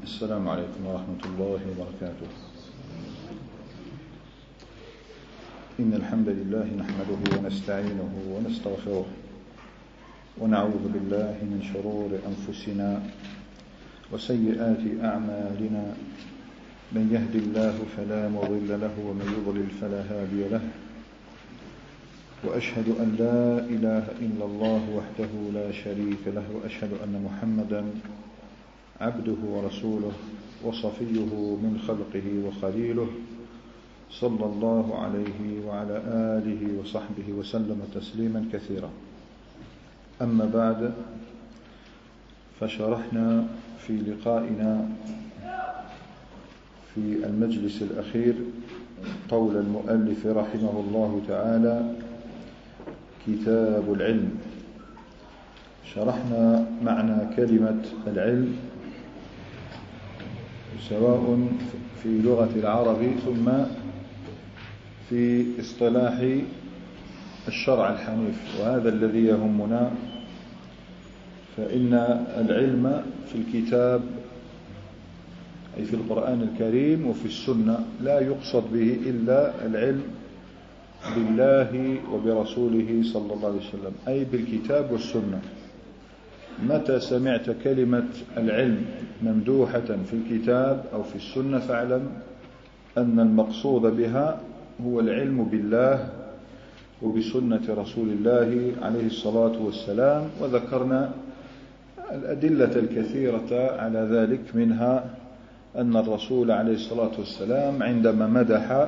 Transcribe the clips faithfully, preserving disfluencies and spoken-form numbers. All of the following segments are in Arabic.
السلام عليكم ورحمة الله وبركاته. إن الحمد لله نحمده ونستعينه ونستغفره ونعوذ بالله من شرور أنفسنا وسيئات أعمالنا، من يهد الله فلا مضل له ومن يضلل فلا هادي له، وأشهد أن لا إله إلا الله وحده لا شريك له، وأشهد أن محمدا عبده ورسوله وصفيه من خلقه وخليله، صلى الله عليه وعلى آله وصحبه وسلم تسليما كثيرا. أما بعد، فشرحنا في لقائنا في المجلس الأخير قول المؤلف رحمه الله تعالى: كتاب العلم. شرحنا معنى كلمة العلم سواء في لغة العرب ثم في اصطلاح الشرع الحنيف، وهذا الذي يهمنا. فإن العلم في الكتاب أي في القرآن الكريم وفي السنة لا يقصد به إلا العلم بالله وبرسوله صلى الله عليه وسلم، أي بالكتاب والسنة. متى سمعت كلمة العلم ممدوحة في الكتاب أو في السنة فاعلم أن المقصود بها هو العلم بالله وبسنة رسول الله عليه الصلاة والسلام. وذكرنا الأدلة الكثيرة على ذلك، منها أن الرسول عليه الصلاة والسلام عندما مدح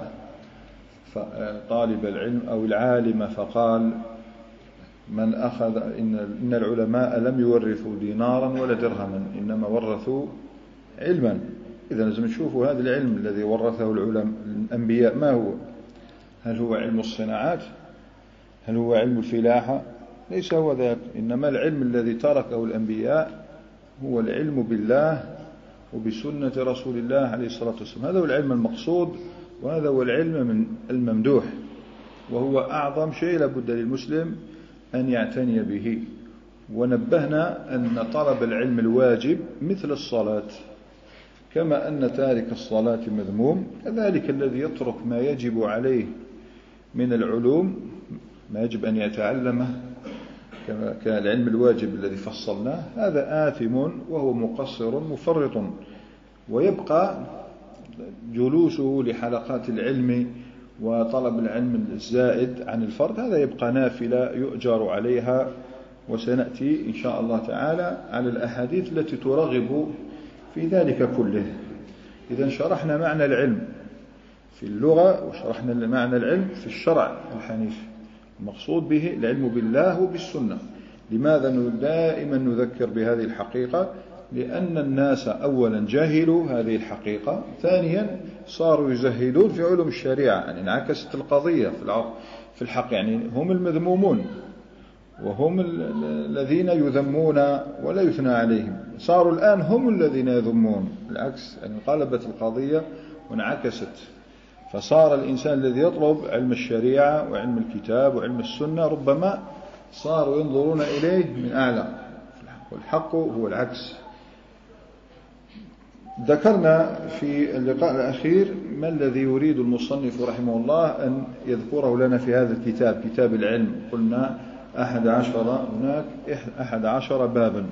طالب العلم أو العالم فقال: من أخذ إن العلماء لم يورثوا دينارا ولا درهما، إنما ورثوا علما. إذا لازم نشوفوا هذا العلم الذي ورثه العلماء الأنبياء ما هو؟ هل هو علم الصناعات؟ هل هو علم الفلاحة؟ ليس هو ذاك، إنما العلم الذي تركه الأنبياء هو العلم بالله وبسنة رسول الله عليه الصلاة والسلام. هذا هو العلم المقصود، وهذا هو العلم من الممدوح، وهو أعظم شيء لابد للمسلم أن يعتني به. ونبهنا أن طلب العلم الواجب مثل الصلاة، كما أن تارك الصلاة مذموم، كذلك الذي يترك ما يجب عليه من العلوم، ما يجب أن يتعلمه كما كان العلم الواجب الذي فصلناه، هذا آثم وهو مقصر مفرط. ويبقى جلوسه لحلقات العلم وطلب العلم الزائد عن الفرض، هذا يبقى نافلة يؤجر عليها. وسنأتي إن شاء الله تعالى على الأحاديث التي ترغب في ذلك كله. إذا شرحنا معنى العلم في اللغة، وشرحنا معنى العلم في الشرع الحنيف، المقصود به العلم بالله وبالسنة. لماذا دائما نذكر بهذه الحقيقة؟ لأن الناس أولا جاهلوا هذه الحقيقة، ثانيا صاروا يزهدون في علوم الشريعة، يعني انعكست القضية في الحق، يعني هم المذمومون وهم الذين يذمون ولا يثنى عليهم، صاروا الآن هم الذين يذمون، بالعكس، يعني انقلبت القضية وانعكست. فصار الإنسان الذي يطلب علم الشريعة وعلم الكتاب وعلم السنة ربما صاروا ينظرون إليه من أعلى، والحق هو العكس. ذكرنا في اللقاء الأخير ما الذي يريد المصنف رحمه الله أن يذكره لنا في هذا الكتاب، كتاب العلم. قلنا أحد عشر هناك أحد عشر بابا،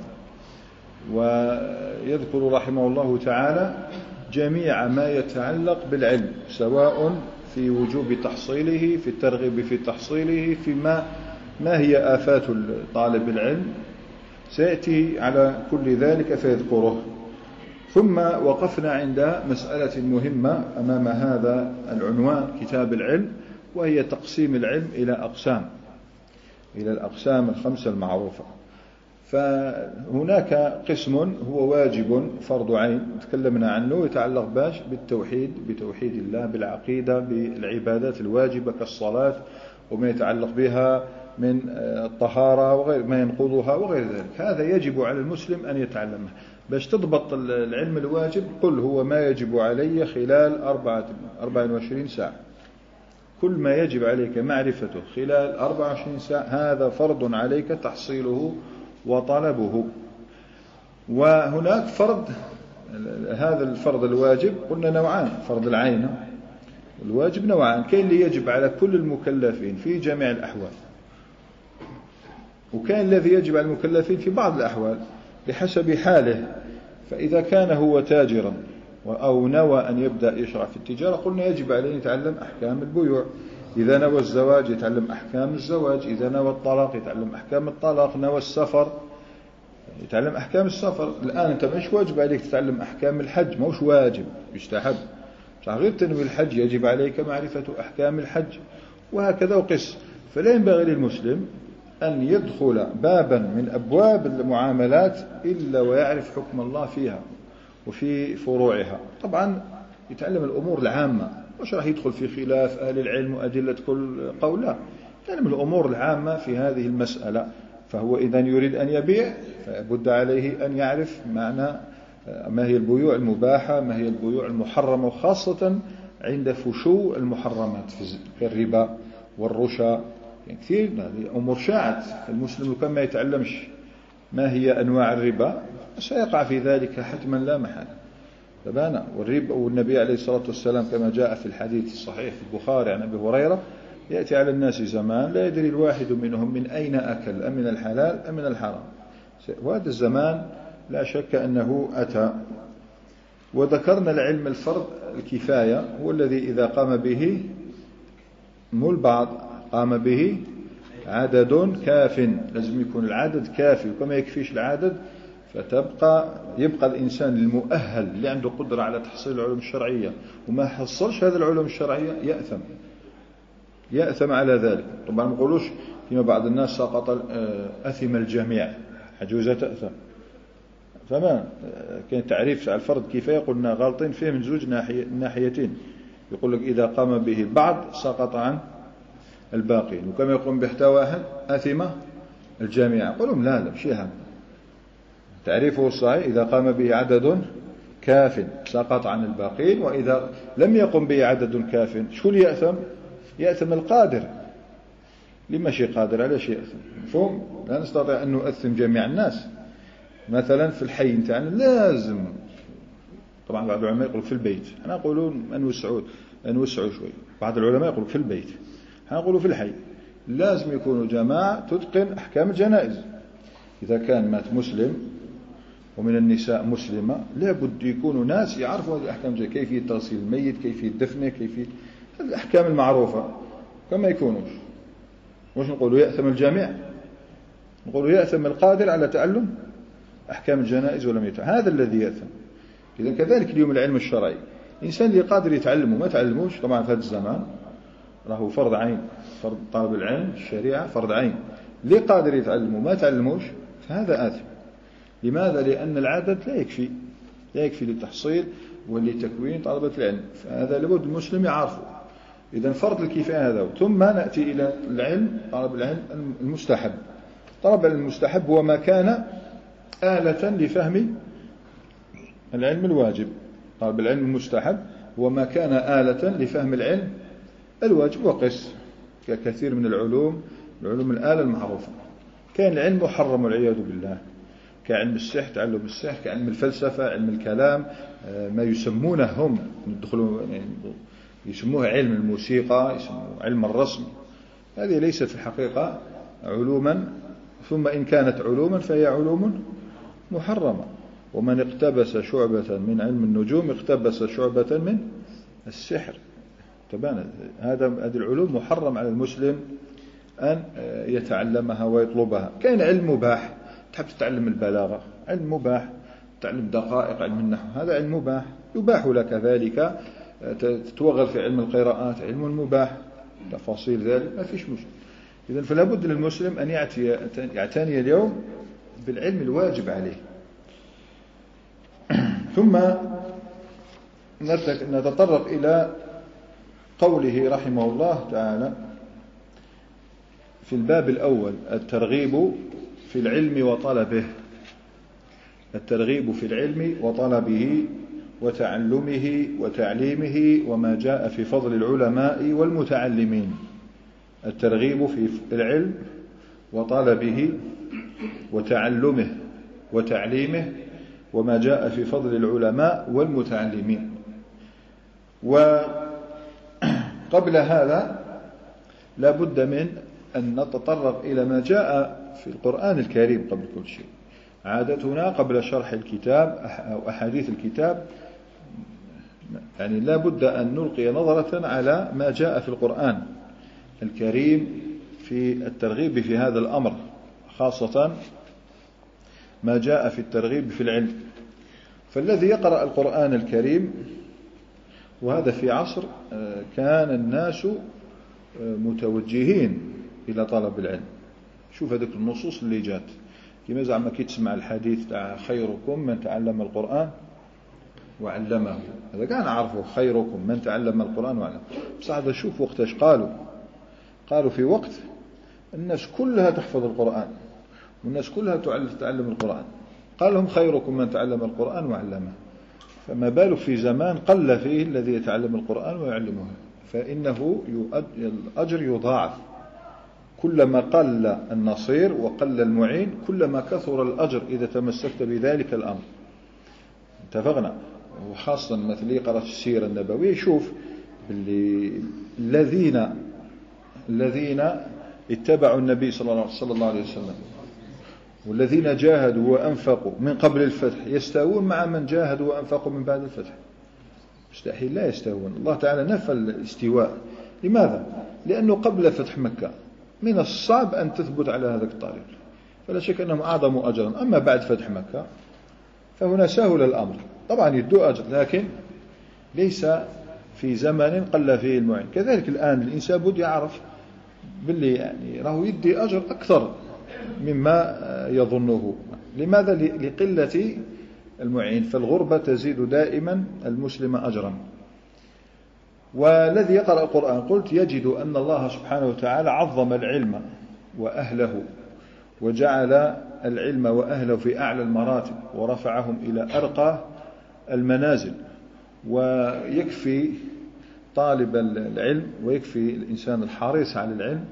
ويذكر رحمه الله تعالى جميع ما يتعلق بالعلم، سواء في وجوب تحصيله، في الترغيب في تحصيله، فيما ما هي آفات طالب العلم، سيأتي على كل ذلك فيذكره. ثم وقفنا عند مسألة مهمة أمام هذا العنوان كتاب العلم، وهي تقسيم العلم إلى أقسام، إلى الأقسام الخمسة المعروفة. فهناك قسم هو واجب فرض عين، تكلمنا عنه، يتعلق باش بالتوحيد، بتوحيد الله، بالعقيدة، بالعبادات الواجبة كالصلاة وما يتعلق بها من الطهارة وغير ما ينقضها وغير ذلك. هذا يجب على المسلم أن يتعلمه. باش تضبط العلم الواجب قل هو ما يجب علي خلال أربعة وعشرين ساعة، كل ما يجب عليك معرفته خلال أربعة وعشرين ساعة هذا فرض عليك تحصيله وطلبه. وهناك فرض هذا الفرض الواجب قلنا نوعان، فرض العين والواجب نوعان، كاين اللي يجب على كل المكلفين في جميع الأحوال، وكان الذي يجب على المكلفين في بعض الأحوال بحسب حاله. فإذا كان هو تاجرا أو نوى أن يبدأ يشرع في التجارة قلنا يجب عليه يتعلم أحكام البيوع. إذا نوى الزواج يتعلم أحكام الزواج، إذا نوى الطلاق يتعلم أحكام الطلاق، نوى السفر يتعلم أحكام السفر. الآن أنت مش واجب عليك تتعلم أحكام الحج، موش واجب، يستحب. غير تنوي الحج يجب عليك معرفة أحكام الحج، وهكذا وقس. فلا ينبغي للمسلم أن يدخل بابا من أبواب المعاملات إلا ويعرف حكم الله فيها وفي فروعها. طبعا يتعلم الأمور العامة، مش راح يدخل في خلاف أهل العلم وأدلة كل قول، لا، يتعلم الأمور العامة في هذه المسألة. فهو إذا يريد أن يبيع فبد عليه أن يعرف معنى ما هي البيوع المباحة، ما هي البيوع المحرمة، وخاصة عند فشو المحرمات كالربا والرشا. يعني كثير هذه أمور شاعت، المسلم كان ما يتعلمش ما هي أنواع الربا سيقع في ذلك حتما لا محالة. تبانا والربا، والنبي عليه الصلاة والسلام كما جاء في الحديث الصحيح في البخاري عن أبي هريرة: يأتي على الناس زمان لا يدري الواحد منهم من أين أكل، أم من الحلال أم من الحرام. وهذا الزمان لا شك أنه أتى. وذكرنا العلم الفرض الكفاية هو الذي إذا قام به مو البعض، قام به عدد كاف، لازم يكون العدد كافي، وكما يكفيش العدد فتبقى يبقى الإنسان المؤهل اللي عنده قدرة على تحصيل العلوم الشرعية وما حصلش هذه العلوم الشرعية يأثم يأثم على ذلك. طبعا ما نقولوش فيما بعض الناس سقط أثم الجميع، حجوزة تأثم. تمام، كان تعريف على الفرض كفاية قلنا غالطين فيه من زوج ناحيتين. يقول لك إذا قام به بعض سقط عن الباقين، وكما يقوم به واحد أثم الجميع. يقولون لا لا شيء هم تعريفه الصحيح إذا قام به عدد كاف سقط عن الباقين، وإذا لم يقم به عدد كاف شو يأثم؟ يأثم القادر. لما شيء قادر على شيء يأثم؟ مفهوم؟ لا نستطيع أن نؤثم جميع الناس. مثلا في الحي نتاعنا لازم، طبعا بعض العلماء يقولوا في البيت، احنا نقولون نوسعوا نوسعوا شوي. بعض العلماء يقولوا في البيت، احنا نقولوا في الحي لازم يكونوا جماعة تتقن أحكام الجنائز. إذا كان مات مسلم ومن النساء مسلمة لابد يكونوا ناس يعرفوا هذه الأحكام، كيفية تغسيل الميت، كيفية دفنه، كيفية الأحكام المعروفة. كما يكونوش مش نقولوا يأثم الجميع، نقولوا يأثم القادر على تعلم أحكام الجنائز ولم يتعلم، هذا الذي يأثم. إذن كذلك اليوم العلم الشرعي، إنسان اللي قادر يتعلمه ما تعلموش، طبعا في هذا الزمان راهو فرض عين، فرض طالب العلم الشريعة فرض عين. اللي قادر يتعلمه ما تعلموش فهذا آثم. لماذا؟ لأن العدد لا يكفي لا يكفي للتحصيل ولتكوين طلبة العلم، فهذا لابد المسلم يعرفه. إذن فرض الكفاية هذا. ثم نأتي إلى العلم، طلب العلم المستحب. طلب العلم المستحب هو ما كان آلة لفهم العلم الواجب. طلب العلم المستحب هو ما كان آلة لفهم العلم الواجب. وقس ككثير من العلوم، العلوم الآلة المعروفة. كان العلم محرم والعياذ بالله، كعلم السحر، تعلم السحر، كعلم الفلسفة، علم الكلام، ما يسمونه هم يدخلوا يعني يسموه علم الموسيقى، يسموه علم الرسم. هذه ليست في الحقيقة علوما، ثم إن كانت علوما فهي علوم محرمة. ومن اقتبس شعبة من علم النجوم اقتبس شعبة من السحر. تبان هذا هذه العلوم محرم على المسلم أن يتعلمها ويطلبها. كان علم مباح، تحب تتعلم البلاغة علم مباح، تتعلم دقائق علم النحو هذا علم مباح، يباح لك ذلك. تتوغل في علم القراءات علم مباح، تفاصيل ذلك ما فيش مشكلة. إذن فلا بد للمسلم أن يعتني يعتني اليوم بالعلم الواجب عليه. ثم نتطرق إلى قوله رحمه الله تعالى في الباب الأول: الترغيب في العلم وطلبه. الترغيب في العلم وطلبه وتعلمه وتعليمه وما جاء في فضل العلماء والمتعلمين. الترغيب في العلم وطلبه وتعلمه وتعليمه وما جاء في فضل العلماء والمتعلمين. وقبل هذا لا بد من أن نتطرق إلى ما جاء في القرآن الكريم قبل كل شيء. عادتنا قبل شرح الكتاب أو أحاديث الكتاب يعني لا بد أن نلقي نظرة على ما جاء في القرآن الكريم في الترغيب في هذا الأمر، خاصة ما جاء في الترغيب في العلم. فالذي يقرأ القرآن الكريم، وهذا في عصر كان الناس متوجهين إلى طلب العلم. شوف هذه النصوص اللي جات كما زعما كي تسمع الحديث تاع خيركم من تعلم القرآن وعلمه، هذا كان عرفه خيركم من تعلم القرآن وعلمه. بصح هذا شوف وقتاش قالوا قالوا في وقت الناس كلها تحفظ القرآن والناس كلها تعلم القرآن، قال لهم خيركم من تعلم القرآن وعلمه. فما بالك في زمان قل فيه الذي يتعلم القرآن ويعلمه، فإنه الأجر يضاعف كلما قل النصير وقل المعين، كلما كثر الأجر إذا تمسكت بذلك الأمر. اتفقنا. وخاصة مثل قرأت السيرة النبوية شوف باللي الذين الذين اتبعوا النبي صلى الله عليه وسلم والذين جاهدوا وأنفقوا من قبل الفتح يستوون مع من جاهدوا وأنفقوا من بعد الفتح؟ مستحيل، لا يستوون. الله تعالى نفى الاستواء. لماذا؟ لأنه قبل فتح مكة من الصعب أن تثبت على هذا الطريق، فلا شك أنهم أعظم أجرا. أما بعد فتح مكة فهنا سهل الأمر، طبعا يدوا أجر لكن ليس في زمن قل فيه المعين. كذلك الآن الإنسان بد يعرف باللي يعني راهو يدي أجر أكثر مما يظنه. لماذا؟ لقلة المعين. فالغربة تزيد دائما المسلم أجرا. والذي يقرأ القرآن قلت يجد أن الله سبحانه وتعالى عظم العلم وأهله وجعل العلم وأهله في أعلى المراتب ورفعهم إلى أرقى المنازل. ويكفي طالب العلم ويكفي الإنسان الحريص على العلم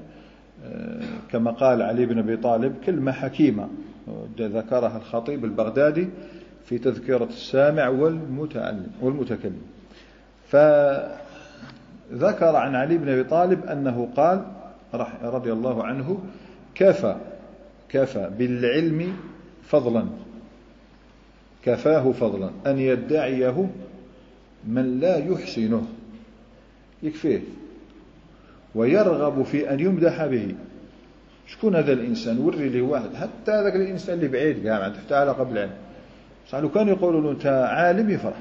كما قال علي بن أبي طالب كلمة حكيمة ذكرها الخطيب البغدادي في تذكرة السامع والمتعلم والمتكلم. فذكر عن علي بن أبي طالب أنه قال رضي الله عنه كفى كفى بالعلم فضلا كفاه فضلا أن يدعيه من لا يحسنه، يكفيه ويرغب في أن يمدح به. شكون هذا الإنسان؟ وري لي واحد حتى هذاك الإنسان اللي بعيد قاعد ما عنده علاقة بالعلم، صح لو كانوا يقولوا له أنت عالم يفرح.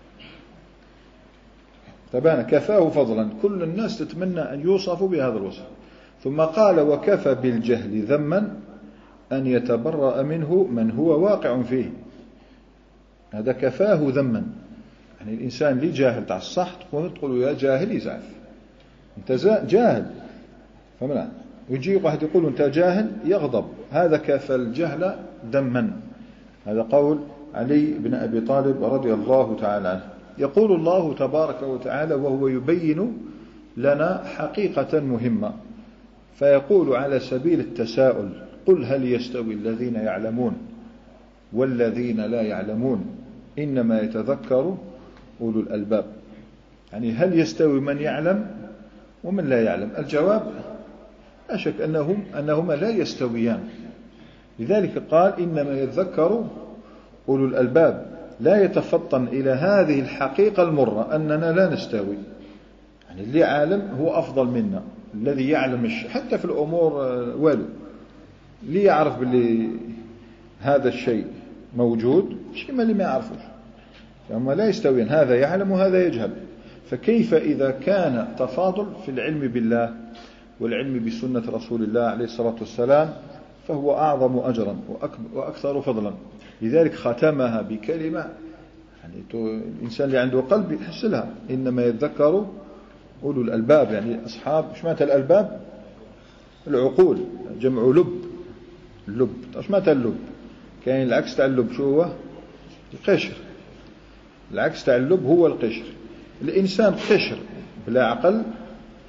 تبان كفاه فضلا، كل الناس تتمنى أن يوصفوا بهذا الوصف. ثم قال وكفى بالجهل ذما أن يتبرأ منه من هو واقع فيه. هذا كفاه ذما، يعني الإنسان اللي جاهل تاع الصح تقول يا جاهل يزعف أنت جاهل فملا، ويجي واحد يقول أنت جاهل يغضب. هذا كفى الجهل ذما. هذا قول علي بن أبي طالب رضي الله تعالى عنه. يقول الله تبارك وتعالى وهو يبين لنا حقيقة مهمة، فيقول على سبيل التساؤل قل هل يستوي الذين يعلمون والذين لا يعلمون إنما يتذكر أولو الألباب. يعني هل يستوي من يعلم ومن لا يعلم؟ الجواب لا شك أنهم أنهما لا يستويان. لذلك قال إنما يتذكر أولو الألباب، لا يتفطن إلى هذه الحقيقة المرة أننا لا نستوي. يعني اللي عالم هو أفضل منا، الذي يعلم حتى في الأمور والو اللي يعرف باللي هذا الشيء موجود مش كما اللي ما يعرفوش، فهم لا يستويان، هذا يعلم وهذا يجهل. فكيف إذا كان تفاضل في العلم بالله والعلم بسنة رسول الله عليه الصلاة والسلام، فهو أعظم أجرا وأكثر فضلا. لذلك ختمها بكلمة يعني الإنسان اللي عنده قلب يحسلها، إنما يتذكر أولو الألباب. يعني أصحاب إيش معنى الألباب؟ العقول، جمع لب. اللب إيش معنى اللب؟ كاين العكس تاع اللب شو هو؟ القشر. العكس تاع اللب هو القشر. الإنسان قشر بلا عقل،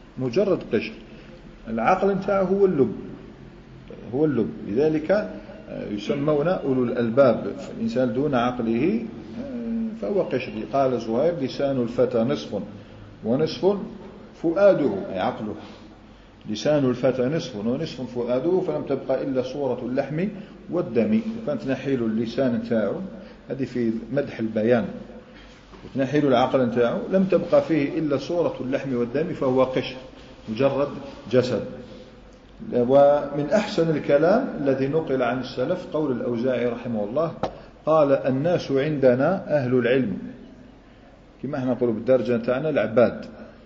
مجرد قشر. العقل نتاعه هو اللب، هو اللب. لذلك يسمون أولو الألباب. فالإنسان دون عقله فهو قشر. قال زهير لسان الفتى نصف ونصف فؤاده، أي عقله. لسان الفتى نصف ونصف فؤاده، فلم تبقى إلا صورة اللحم والدم. وكانت نحيل اللسان نتاعو هذه في مدح البيان، وتنحيل العقل نتاعو لم تبقى فيه إلا صورة اللحم والدم، فهو قشر مجرد جسد. ومن أحسن الكلام الذي نقل عن السلف قول الأوزاعي رحمه الله، قال الناس عندنا أهل العلم، كما احنا نقول بالدرجة نتاعنا العباد.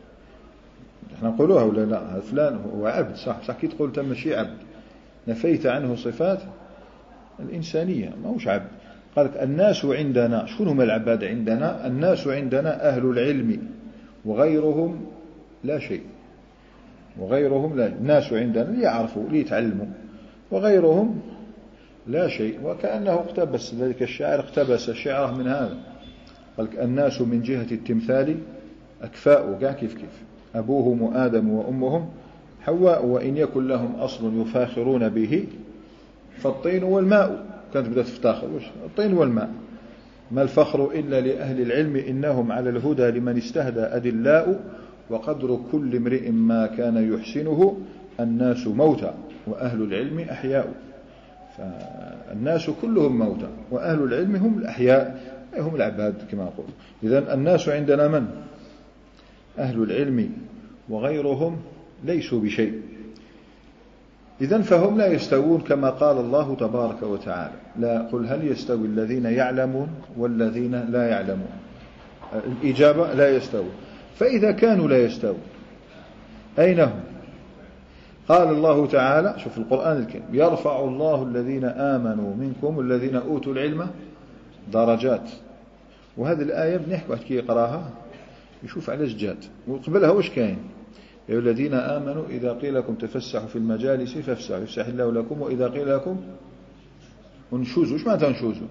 احنا نقولوها ولا لا؟ فلان هو عبد، صح صح. كي تقول تم شيء عبد، نفيت عنه صفات الإنسانية، ما هوش عبد. قالك الناس عندنا، شكون هم العباد عندنا؟ الناس عندنا أهل العلم وغيرهم لا شيء. وغيرهم لا، الناس عندنا ليعرفوا ليتعلموا، وغيرهم لا شيء. وكأنه اقتبس ذلك الشاعر، اقتبس شعره من هذا. قالك الناس من جهة التمثال أكفاء، كاع كيف كيف، أبوهم آدم وأمهم حواء، وإن يكن لهم أصل يفاخرون به فالطين والماء. كانت بدأت تفتاخر الطين والماء. ما الفخر إلا لأهل العلم، إنهم على الهدى لمن استهدى أدلاء، وقدر كل امرئ ما كان يحسنه، الناس موتى وأهل العلم أحياء. فالناس كلهم موتى، وأهل العلم هم الأحياء، هم العباد كما أقول. إذن الناس عندنا من؟ أهل العلم وغيرهم ليسوا بشيء. إذن فهم لا يستوون كما قال الله تبارك وتعالى، لا قل هل يستوي الذين يعلمون والذين لا يعلمون. الإجابة لا يستوون. فإذا كانوا لا يستوون أين هم؟ قال الله تعالى، شوف القرآن الكريم، يرفع الله الذين آمنوا منكم والذين أوتوا العلم درجات. وهذه الآية بنحكي واحد كي يقراها يشوف علاش جات، وقبلها واش كاين؟ يا الذين آمنوا إذا قيل لكم تفسحوا في المجالس فافسحوا يفسح الله لكم، وإذا قيل لكم انشوزوا. وش معناتها انشوزوا؟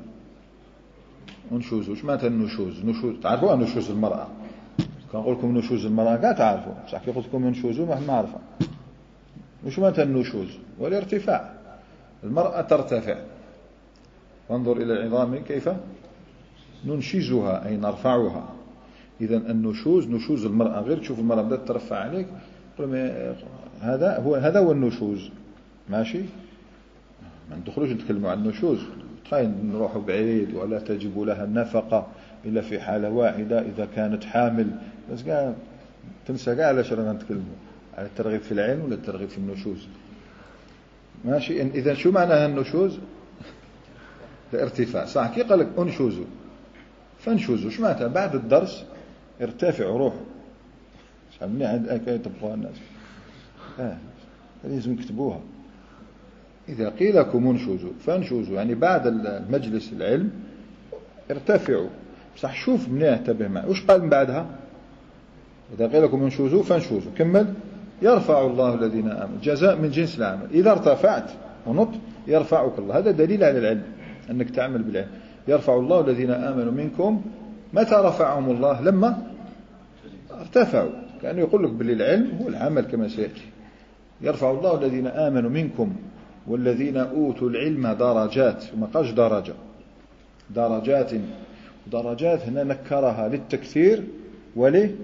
انشوزوا وش معناتها النشوز؟ نشوز تعرفوا نشوز المرأة؟ كان نقول لكم نشوز المرأة كاع تعرفوا، بصح كي قلت لكم انشوزوا ما نعرفها. وش معناتها النشوز؟ والارتفاع. المرأة ترتفع، وانظر إلى العظام كيف ننشزها أي نرفعها. إذا النشوز نشوز المرأة، غير تشوف المرأة بدأت ترفع عليك هذا هو هذا هو النشوز. ماشي، ما ندخلوش نتكلموا عن النشوز، تخيل نروحوا بعيد. ولا تجب لها النفقة إلا في حالة واحدة إذا كانت حامل. بس كاع تنسى كاع علاش رانا نتكلموا على الترغيب في العلم ولا الترغيب في النشوز. ماشي. إذا شو معناها النشوز؟ الارتفاع، صح. كي قال لك انشوزوا فانشوزوا، شو معناتها؟ بعد الدرس ارتفعوا روحوا. شحال مني عند أكاية تبقوا الناس اه لازم يكتبوها. إذا قيل لكم انشوزوا فانشوزوا، يعني بعد المجلس العلم ارتفعوا. بصح شوف مني انتبه معي وش قال من بعدها. إذا قيل لكم انشوزوا فانشوزوا، كمل. يرفع الله الذين آمنوا، جزاء من جنس العمل. إذا ارتفعت ونط يرفعك الله. هذا دليل على العلم، أنك تعمل بالعلم. يرفع الله الذين آمنوا منكم. متى رفعهم الله؟ لما ارتفعوا. كأنه يقول لك بالعلم هو العمل كما سيأتي. يرفع الله الذين آمنوا منكم والذين أوتوا العلم درجات. وما قالش درجة، درجات. درجات هنا نكرها للتكثير وليه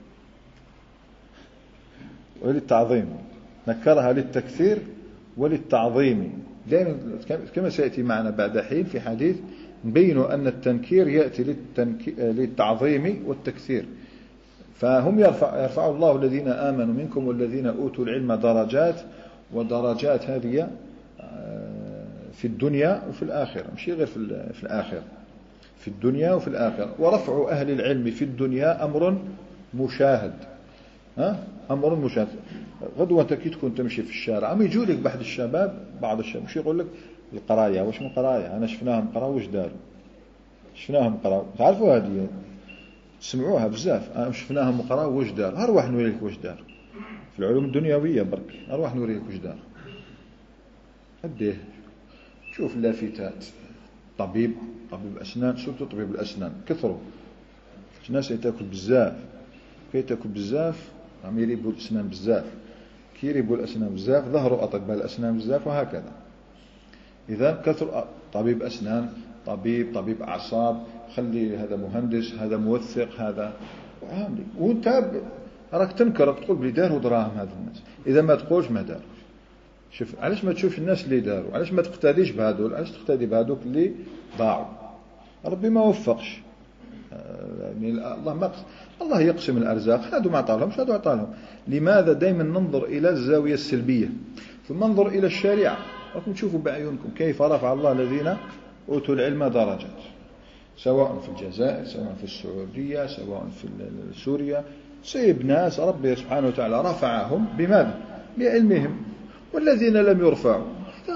وللتعظيم. نكرها للتكثير وللتعظيم. دائما كما سيأتي معنا بعد حين في حديث نبين أن التنكير يأتي للتعظيم والتكثير. فهم يرفع, يرفع الله الذين آمنوا منكم والذين أوتوا العلم درجات. ودرجات هذه في الدنيا وفي الآخرة، مش غير في الآخرة، في الدنيا وفي الآخرة. ورفع أهل العلم في الدنيا أمر مشاهد. ها؟ أمر مشاهد. غدوة أنت كي تكون تمشي في الشارع عم يجوا لك بعض الشباب، بعض الشباب مش يقول لك القراية. واش من قراية؟ أنا شفناهم قراوا واش داروا، شفناهم قراوا. تعرفوا هذه سمعوها بزاف. أنا شفناهم قراوا واش داروا. أروح نوري لك واش داروا في العلوم الدنيوية برك. أروح نوري لك واش داروا. أديه شوف اللافتات. طبيب طبيب أسنان، سورتو طبيب الأسنان كثروا. الناس يتاكل بزاف، كي تاكل بزاف عم يريبوا الأسنان بزاف. كي يريبوا الأسنان بزاف ظهروا أطباء الأسنان بزاف، وهكذا. إذا كثر طبيب أسنان، طبيب طبيب أعصاب، خلي هذا مهندس، هذا موثق، هذا عاملي، وانت راك تنكر تقول بلي داروا دراهم هذا الناس. إذا ما تقولش ما داروا. شوف علاش ما تشوفش الناس اللي داروا، علاش ما تقتديش بهذول، علاش تقتدي بهذوك اللي ضاعوا. ربي ما وفقش، يعني الله ما الله يقسم الأرزاق، هذو ما عطالهمش هذو عطالهم. لماذا دائما ننظر إلى الزاوية السلبية ثم ننظر إلى الشريعة؟ راكم تشوفوا بعيونكم كيف رفع الله الذين أوتوا العلم درجات، سواء في الجزائر، سواء في السعودية، سواء في سوريا. سيب ناس ربي سبحانه وتعالى رفعهم بماذا؟ بعلمهم. والذين لم يرفعوا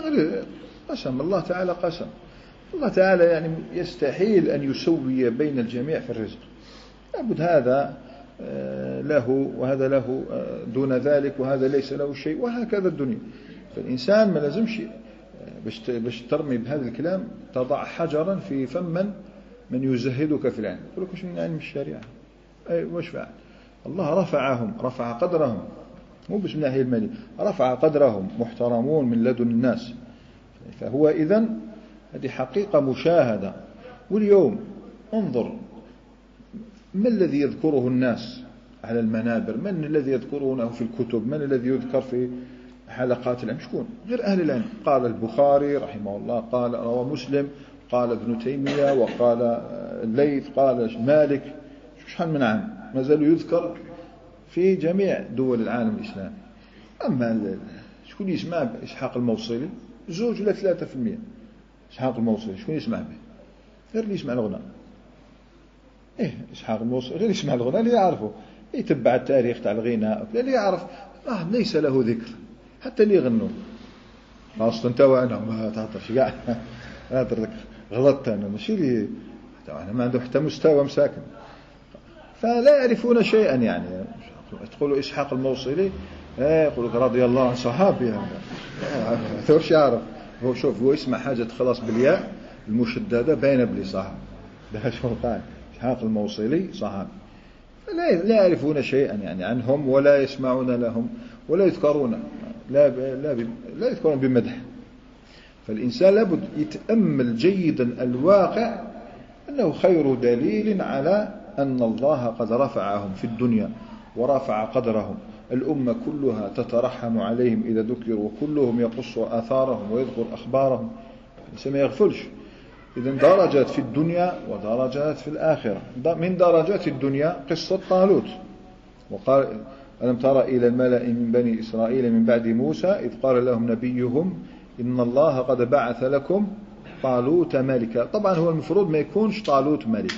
قسم الله تعالى، قسم الله تعالى يعني يستحيل أن يسوي بين الجميع في الرزق، لابد هذا له وهذا له دون ذلك، وهذا ليس له شيء، وهكذا الدنيا. فالإنسان ما لازمش باش ترمي بهذا الكلام تضع حجرا في فم من, من يزهدك في العلم. يقول لك وش من علم الشريعة؟ أي وش فعل؟ الله رفعهم، رفع قدرهم، مو بس من ناحية المالية، رفع قدرهم، محترمون من لدن الناس. فهو إذن هذه حقيقة مشاهدة. واليوم انظر ما الذي يذكره الناس على المنابر، من الذي يذكرونه في الكتب، من الذي يذكر في حلقات العلم؟ شكون؟ غير أهل العلم. قال البخاري رحمه الله، قال روى مسلم، قال ابن تيمية، وقال الليث، قال مالك. شحال من عام ما زالوا يذكر في جميع دول العالم الإسلامي. أما شكون يسمع بإسحاق الموصلي؟ زوج ولا ثلاثة في المئة. إسحاق الموصلي شكون يسمع به؟ غير اللي يسمع الغناء. إيه إسحاق الموصلي غير يسمع الغناء اللي يعرفه، يتبع التاريخ تاع الغناء، اللي يعرف آه ليس له ذكر حتى اللي يغنوا. خاصة أنت وأنا ما تعطش قاعد هذا غلطت أنا، ماشي لي أنا ما عنده حتى مستوى مساكن، فلا يعرفون شيئا. يعني تقولوا إسحاق الموصلي يقول لك رضي الله عن صحابي، هذا وش يعرف هو؟ شوف هو يسمع حاجة خلاص بالياء المشددة بين بلي صحابي، ده شو قال إسحاق الموصلي صحابي. لا لا يعرفون شيئا يعني عنهم، ولا يسمعون لهم، ولا يذكرون، لا لا لا يذكرون بمدح. فالإنسان لابد يتأمل جيدا الواقع، أنه خير دليل على أن الله قد رفعهم في الدنيا ورفع قدرهم. الأمة كلها تترحم عليهم إذا ذكروا، وكلهم يقص آثارهم ويذكر أخبارهم، ما يغفلش. إذن درجات في الدنيا ودرجات في الآخرة. من درجات الدنيا قصة طالوت، وقال ألم تر إلى الملأ من بني إسرائيل من بعد موسى إذ قال لهم نبيهم إن الله قد بعث لكم طالوت ملكا. طبعا هو المفروض ما يكونش طالوت ملك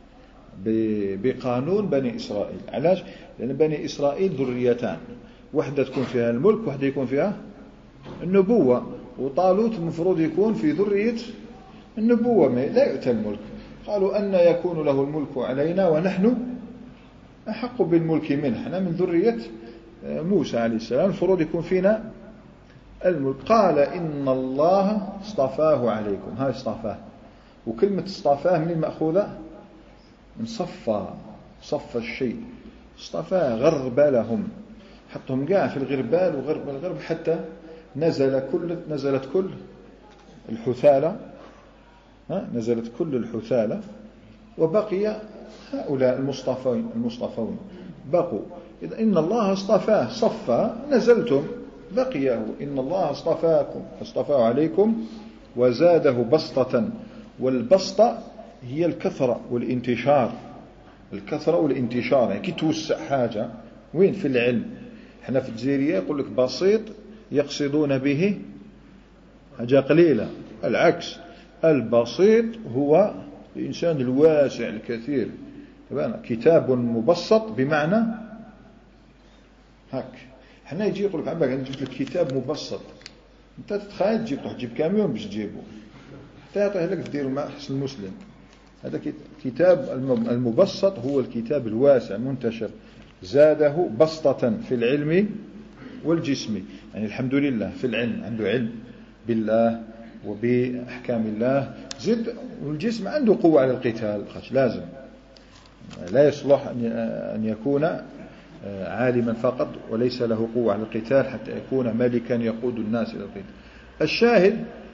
بقانون بني إسرائيل. علاش؟ لأن بني إسرائيل ذريتان، واحدة تكون فيها الملك، واحدة يكون فيها النبوة، وطالوت المفروض يكون في ذرية النبوة، لا يؤتى الملك. قالوا أن يكون له الملك علينا ونحن أحق بالملك منه، احنا من ذرية موسى عليه السلام، المفروض يكون فينا الملك. قال إن الله اصطفاه عليكم. هاي اصطفاه، وكلمة اصطفاه من مأخوذة من صفى، صفى الشيء، اصطفاه، غربلهم، حطهم قاع في الغربال وغرب الغرب حتى نزل كل نزلت كل الحثالة، ها نزلت كل الحثالة، وبقي هؤلاء المصطفين المصطفون بقوا. إذا إن الله اصطفاه، صفى، نزلتم، بقيه. إن الله اصطفاكم اصطفاه عليكم وزاده بسطة. والبسطة هي الكثرة والانتشار، الكثرة والانتشار، يعني كي توسع حاجة. وين؟ في العلم. احنا في الجزائرية يقول لك بسيط يقصدون به حاجة قليلة. العكس، البسيط هو الإنسان الواسع الكثير. كتاب مبسط بمعنى هك. احنا يجي يقول لك عباك أنا جبت لك كتاب مبسط، انت تتخيل تجيب تجيب كاميون باش تجيبه، تعطيه لك تديره مع حسن المسلم. هذا كتاب المبسط هو الكتاب الواسع المنتشر، زاده بسطة في العلم والجسم. يعني الحمد لله في العلم عنده علم بالله وبأحكام الله، زد والجسم عنده قوة على القتال. لازم لا يصلح أن يكون عالما فقط وليس له قوة على القتال حتى يكون ملكا يقود الناس إلى القتال. الشاهد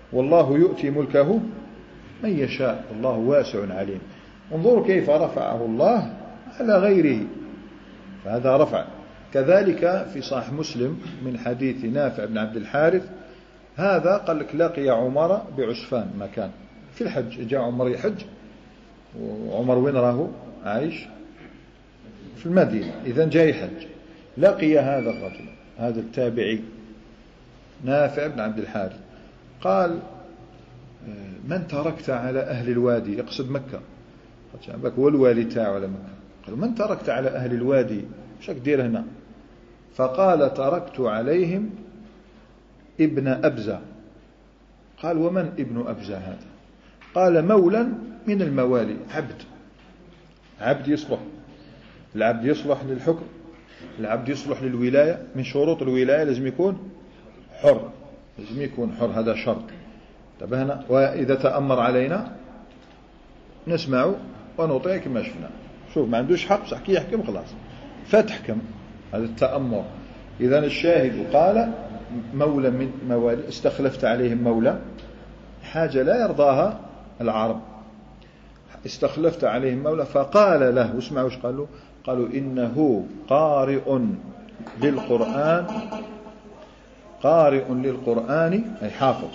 والله يؤتي ملكه من يشاء والله واسع عليم. انظروا كيف رفعه الله على غيره، فهذا رفع. كذلك في صحيح مسلم من حديث نافع بن عبد الحارث، هذا قال لك لقي عمر بعسفان مكان في الحج، جاء عمر يحج، وعمر وين راهو عايش؟ في المدينة، إذن جاي حج، لقي هذا الرجل هذا التابعي نافع بن عبد الحارث، قال من تركت على أهل الوادي، يقصد مكة، هو الوالي تاعه على مكة، قال من تركت على أهل الوادي شك دير هنا؟ فقال تركت عليهم ابن أبزة. قال ومن ابن أبزة هذا؟ قال مولا من الموالي، عبد، عبد يصلح، العبد يصلح للحكم، العبد يصلح للولاية، من شروط الولاية لازم يكون حر، لازم يكون حر، هذا شرط. تبهنا، وإذا تأمر علينا نسمع ونطيع كما شفنا. شوف ما عندوش حق صح كي يحكم خلاص فتحكم، هذا التأمر. إذن الشاهد قال مولى من موالي، استخلفت عليهم مولى، حاجة لا يرضاها العرب، استخلفت عليهم مولى. فقال له، اسمعوا ايش قالوا، قالوا إنه قارئ للقرآن، قارئ للقرآن أي حافظ،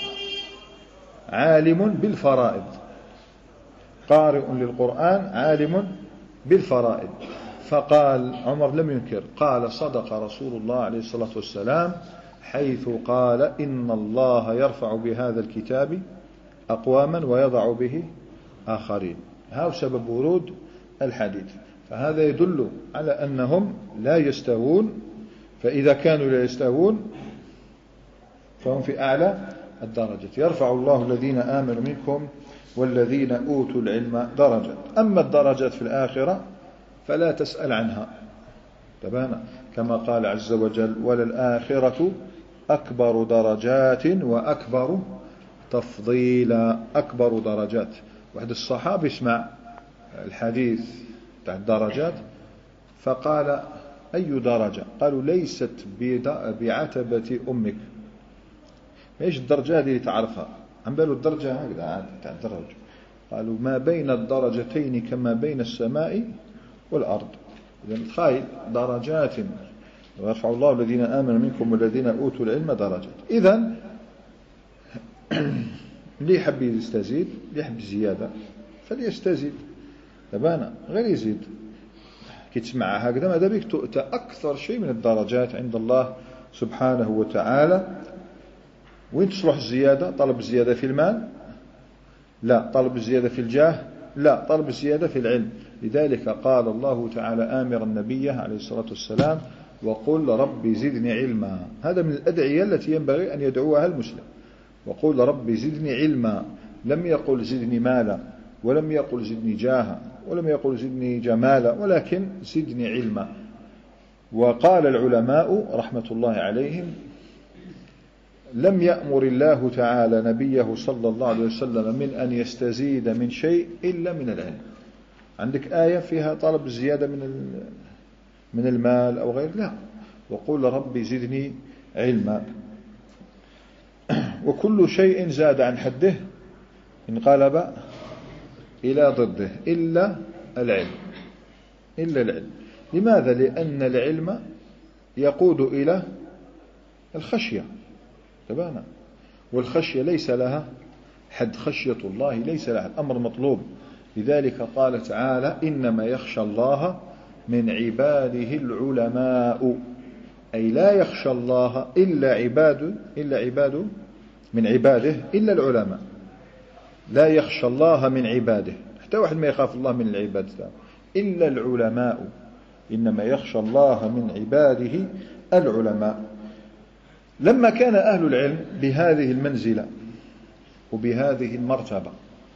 عالم بالفرائض، قارئ للقرآن عالم بالفرائض. فقال عمر لم ينكر، قال صدق رسول الله عليه الصلاة والسلام حيث قال إن الله يرفع بهذا الكتاب أقواما ويضع به آخرين. هذا سبب ورود الحديث. فهذا يدل على أنهم لا يستوون، فإذا كانوا لا يستوون فهم في أعلى الدرجة. يرفع الله الذين آمنوا منكم والذين أوتوا العلم درجات. أما الدرجات في الآخرة فلا تسأل عنها، تبانا كما قال عز وجل وللآخرة أكبر درجات وأكبر تفضيلا. أكبر درجات، واحد الصحابي يسمع الحديث تاع الدرجات فقال أي درجة؟ قالوا ليست بعتبة أمك. ايش الدرجة هذه اللي تعرفها؟ عم بالو الدرجة هكذا تاع الدرج. قالوا ما بين الدرجتين كما بين السماء والأرض. إذا تخيل درجات، ويرفع الله الذين آمنوا منكم والذين أوتوا العلم درجات. إذا اللي يحب يستزيد، اللي يحب زيادة فليستزيد، تبانا غير يزيد. كي تسمع هكذا ماذا بك تؤتى أكثر شيء من الدرجات عند الله سبحانه وتعالى. وين تصلح الزيادة؟ طلب الزيادة في المال؟ لا. طلب الزيادة في الجاه؟ لا. طلب الزيادة في العلم. لذلك قال الله تعالى آمر النبي عليه الصلاة والسلام وقل ربي زدني علما. هذا من الأدعية التي ينبغي أن يدعوها المسلم. وقل ربي زدني علما، لم يقل زدني مالا، ولم يقل زدني جاها، ولم يقل زدني جمالا، ولكن زدني علما. وقال العلماء رحمة الله عليهم لم يأمر الله تعالى نبيه صلى الله عليه وسلم من أن يستزيد من شيء إلا من العلم. عندك آية فيها طلب الزيادة من من المال أو غير؟ لا. وقل ربي زدني علما. وكل شيء زاد عن حده انقلب إلى ضده إلا العلم، إلا العلم. لماذا؟ لأن العلم يقود إلى الخشية، تبانا، والخشية ليس لها حد، خشية الله ليس لها حد، أمر مطلوب. لذلك قال تعالى إنما يخشى الله من عباده العلماء، أي لا يخشى الله إلا عباد إلا عباد من عباده إلا العلماء. لا يخشى الله من عباده، حتى واحد ما يخاف الله من العباد إلا العلماء. إنما يخشى الله من عباده العلماء. لما كان أهل العلم بهذه المنزلة وبهذه المرتبة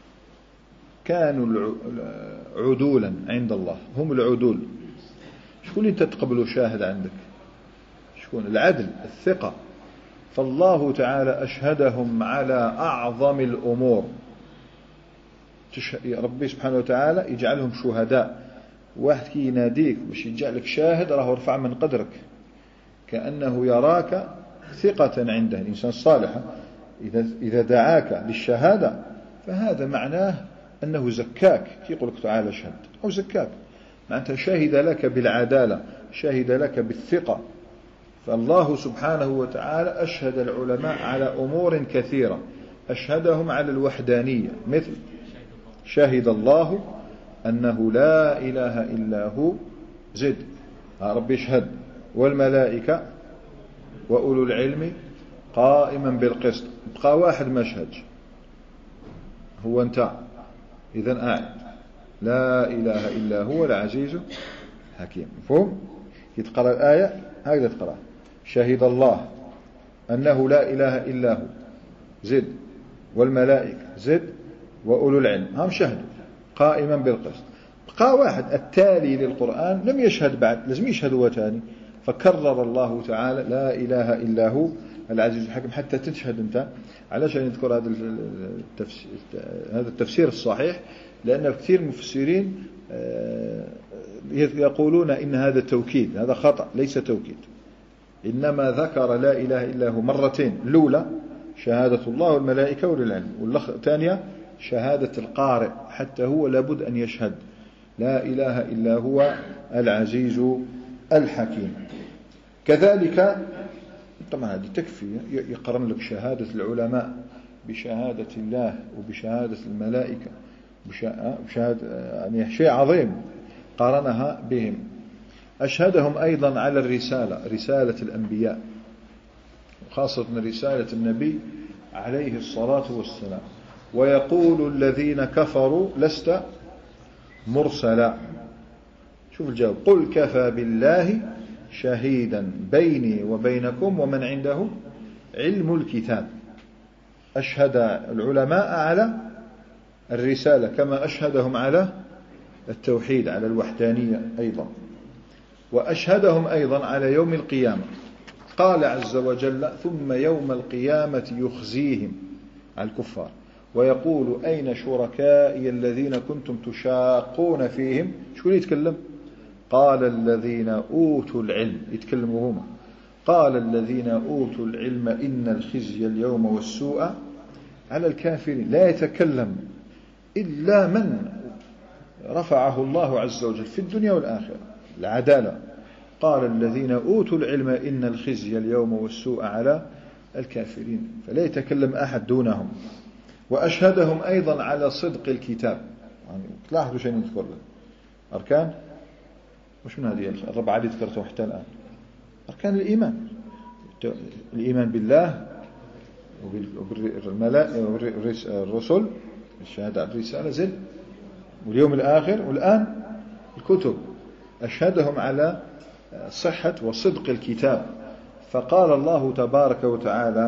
كانوا عدولا عند الله، هم العدول. شكون انت تقبلوا شاهد عندك؟ شكون؟ العدل، الثقة. فالله تعالى أشهدهم على أعظم الأمور. ربي سبحانه وتعالى يجعلهم شهداء. واحد كي يناديك باش يجعلك شاهد راه رفع من قدرك، كأنه يراك ثقة عنده. الإنسان الصالح إذا إذا دعاك للشهادة فهذا معناه أنه زكاك، يقول لك تعالى اشهد، أو زكاك معناتها شهد لك بالعدالة، شهد لك بالثقة. فالله سبحانه وتعالى أشهد العلماء على أمور كثيرة، أشهدهم على الوحدانية، مثل شهد الله أنه لا إله إلا هو، زد ربي اشهد، والملائكة وأولو العلم قائما بالقسط. بقى واحد ما شهدش، هو أنت، إذن قاعد لا إله إلا هو العزيز الحكيم. مفهوم؟ يتقرأ الآية هكذا تقرأ شهد الله أنه لا إله إلا هو، زد، والملائكة، زد، وأولو العلم، هم شهدوا قائما بالقسط. بقى واحد التالي للقرآن لم يشهد بعد، لازم يشهد هو تاني، فكرر الله تعالى لا إله إلا هو العزيز الحكيم حتى تشهد أنت. علشان يذكر هذا التفسير، هذا التفسير الصحيح، لأن كثير من المفسرين يقولون إن هذا توكيد، هذا خطأ، ليس توكيد، إنما ذكر لا إله إلا هو مرتين، الأولى شهادة الله والملائكة وللعلم، والثانية شهادة القارئ حتى هو لابد أن يشهد لا إله إلا هو العزيز الحكيم. كذلك طبعا هذه تكفي، يقرن لك شهادة العلماء بشهادة الله وبشهادة الملائكة، بشهادة يعني شيء عظيم قارنها بهم. أشهدهم أيضا على الرسالة، رسالة الأنبياء، خاصة رسالة النبي عليه الصلاة والسلام. ويقول الذين كفروا لست مرسلا. شوف الجواب، قل كفى بالله شهيدا بيني وبينكم ومن عنده علم الكتاب. أشهد العلماء على الرسالة كما أشهدهم على التوحيد، على الوحدانية أيضا. وأشهدهم أيضا على يوم القيامة، قال عز وجل ثم يوم القيامة يخزيهم على الكفار ويقول أين شركائي الذين كنتم تشاقون فيهم. شو اللي يتكلم؟ قال الذين أوتوا العلم، يتكلموا هما، قال الذين أوتوا العلم إن الخزي اليوم والسوء على الكافرين. لا يتكلم إلا من رفعه الله عز وجل في الدنيا والآخرة، العدالة. قال الذين أوتوا العلم إن الخزي اليوم والسوء على الكافرين، فلا يتكلم أحد دونهم. وأشهدهم أيضا على صدق الكتاب. يعني تلاحظوا شيء نذكر له أركان، وش من هذه الربعة اللي ذكرتها حتى الآن؟ أركان الإيمان، الإيمان بالله وبالملائكة والرسل، الشهادة على الرسالة، زل، واليوم الآخر، والآن الكتب. أشهدهم على صحة وصدق الكتاب. فقال الله تبارك وتعالى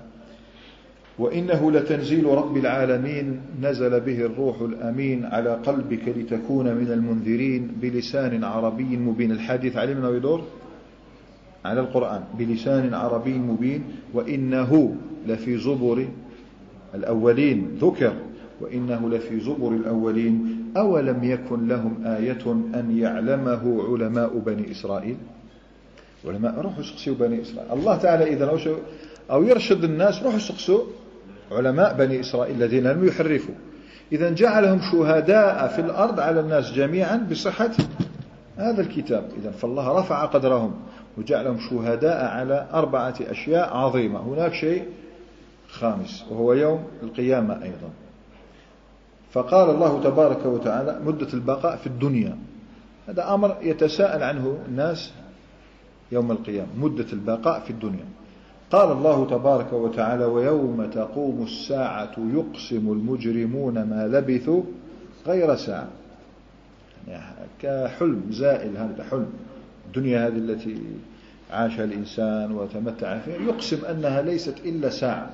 وإنه لتنزيل رب العالمين نزل به الروح الأمين على قلبك لتكون من المنذرين بلسان عربي مبين. الحديث علمنا ويدور على القرآن بلسان عربي مبين. وإنه لفي زبر الأولين، ذكر وإنه لفي زبر الأولين. أولم يكن لهم آية أن يعلمه علماء بني إسرائيل. علماء روحوا سقسوا بني إسرائيل. الله تعالى إذا أو يرشد الناس روحوا سقسوا علماء بني إسرائيل الذين لم يحرفوا. إذا جعلهم شهداء في الأرض على الناس جميعا بصحة هذا الكتاب. إذا فالله رفع قدرهم وجعلهم شهداء على أربعة أشياء عظيمة. هناك شيء خامس وهو يوم القيامة أيضا. فقال الله تبارك وتعالى مدة البقاء في الدنيا، هذا أمر يتساءل عنه الناس يوم القيامة، مدة البقاء في الدنيا. قال الله تبارك وتعالى ويوم تقوم الساعة يقسم المجرمون ما لبثوا غير ساعة. يعني كحلم زائل، هذا حلم الدنيا هذه التي عاشها الإنسان وتمتع فيها، يقسم أنها ليست إلا ساعة.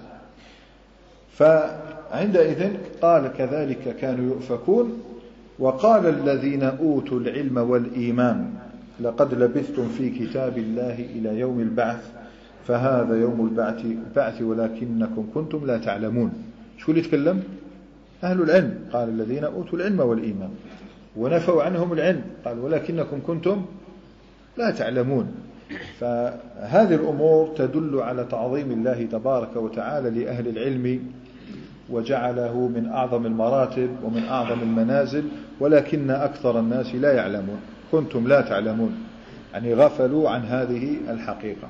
فعندئذ قال كذلك كانوا يؤفكون. وقال الذين أوتوا العلم والإيمان لقد لبثتم في كتاب الله إلى يوم البعث فهذا يوم البعث البعث ولكنكم كنتم لا تعلمون. شو اللي يتكلم؟ أهل العلم. قال الذين أوتوا العلم والإيمان، ونفوا عنهم العلم، قال ولكنكم كنتم لا تعلمون. فهذه الأمور تدل على تعظيم الله تبارك وتعالى لأهل العلم، وجعله من أعظم المراتب ومن أعظم المنازل، ولكن أكثر الناس لا يعلمون. كنتم لا تعلمون، يعني غفلوا عن هذه الحقيقة.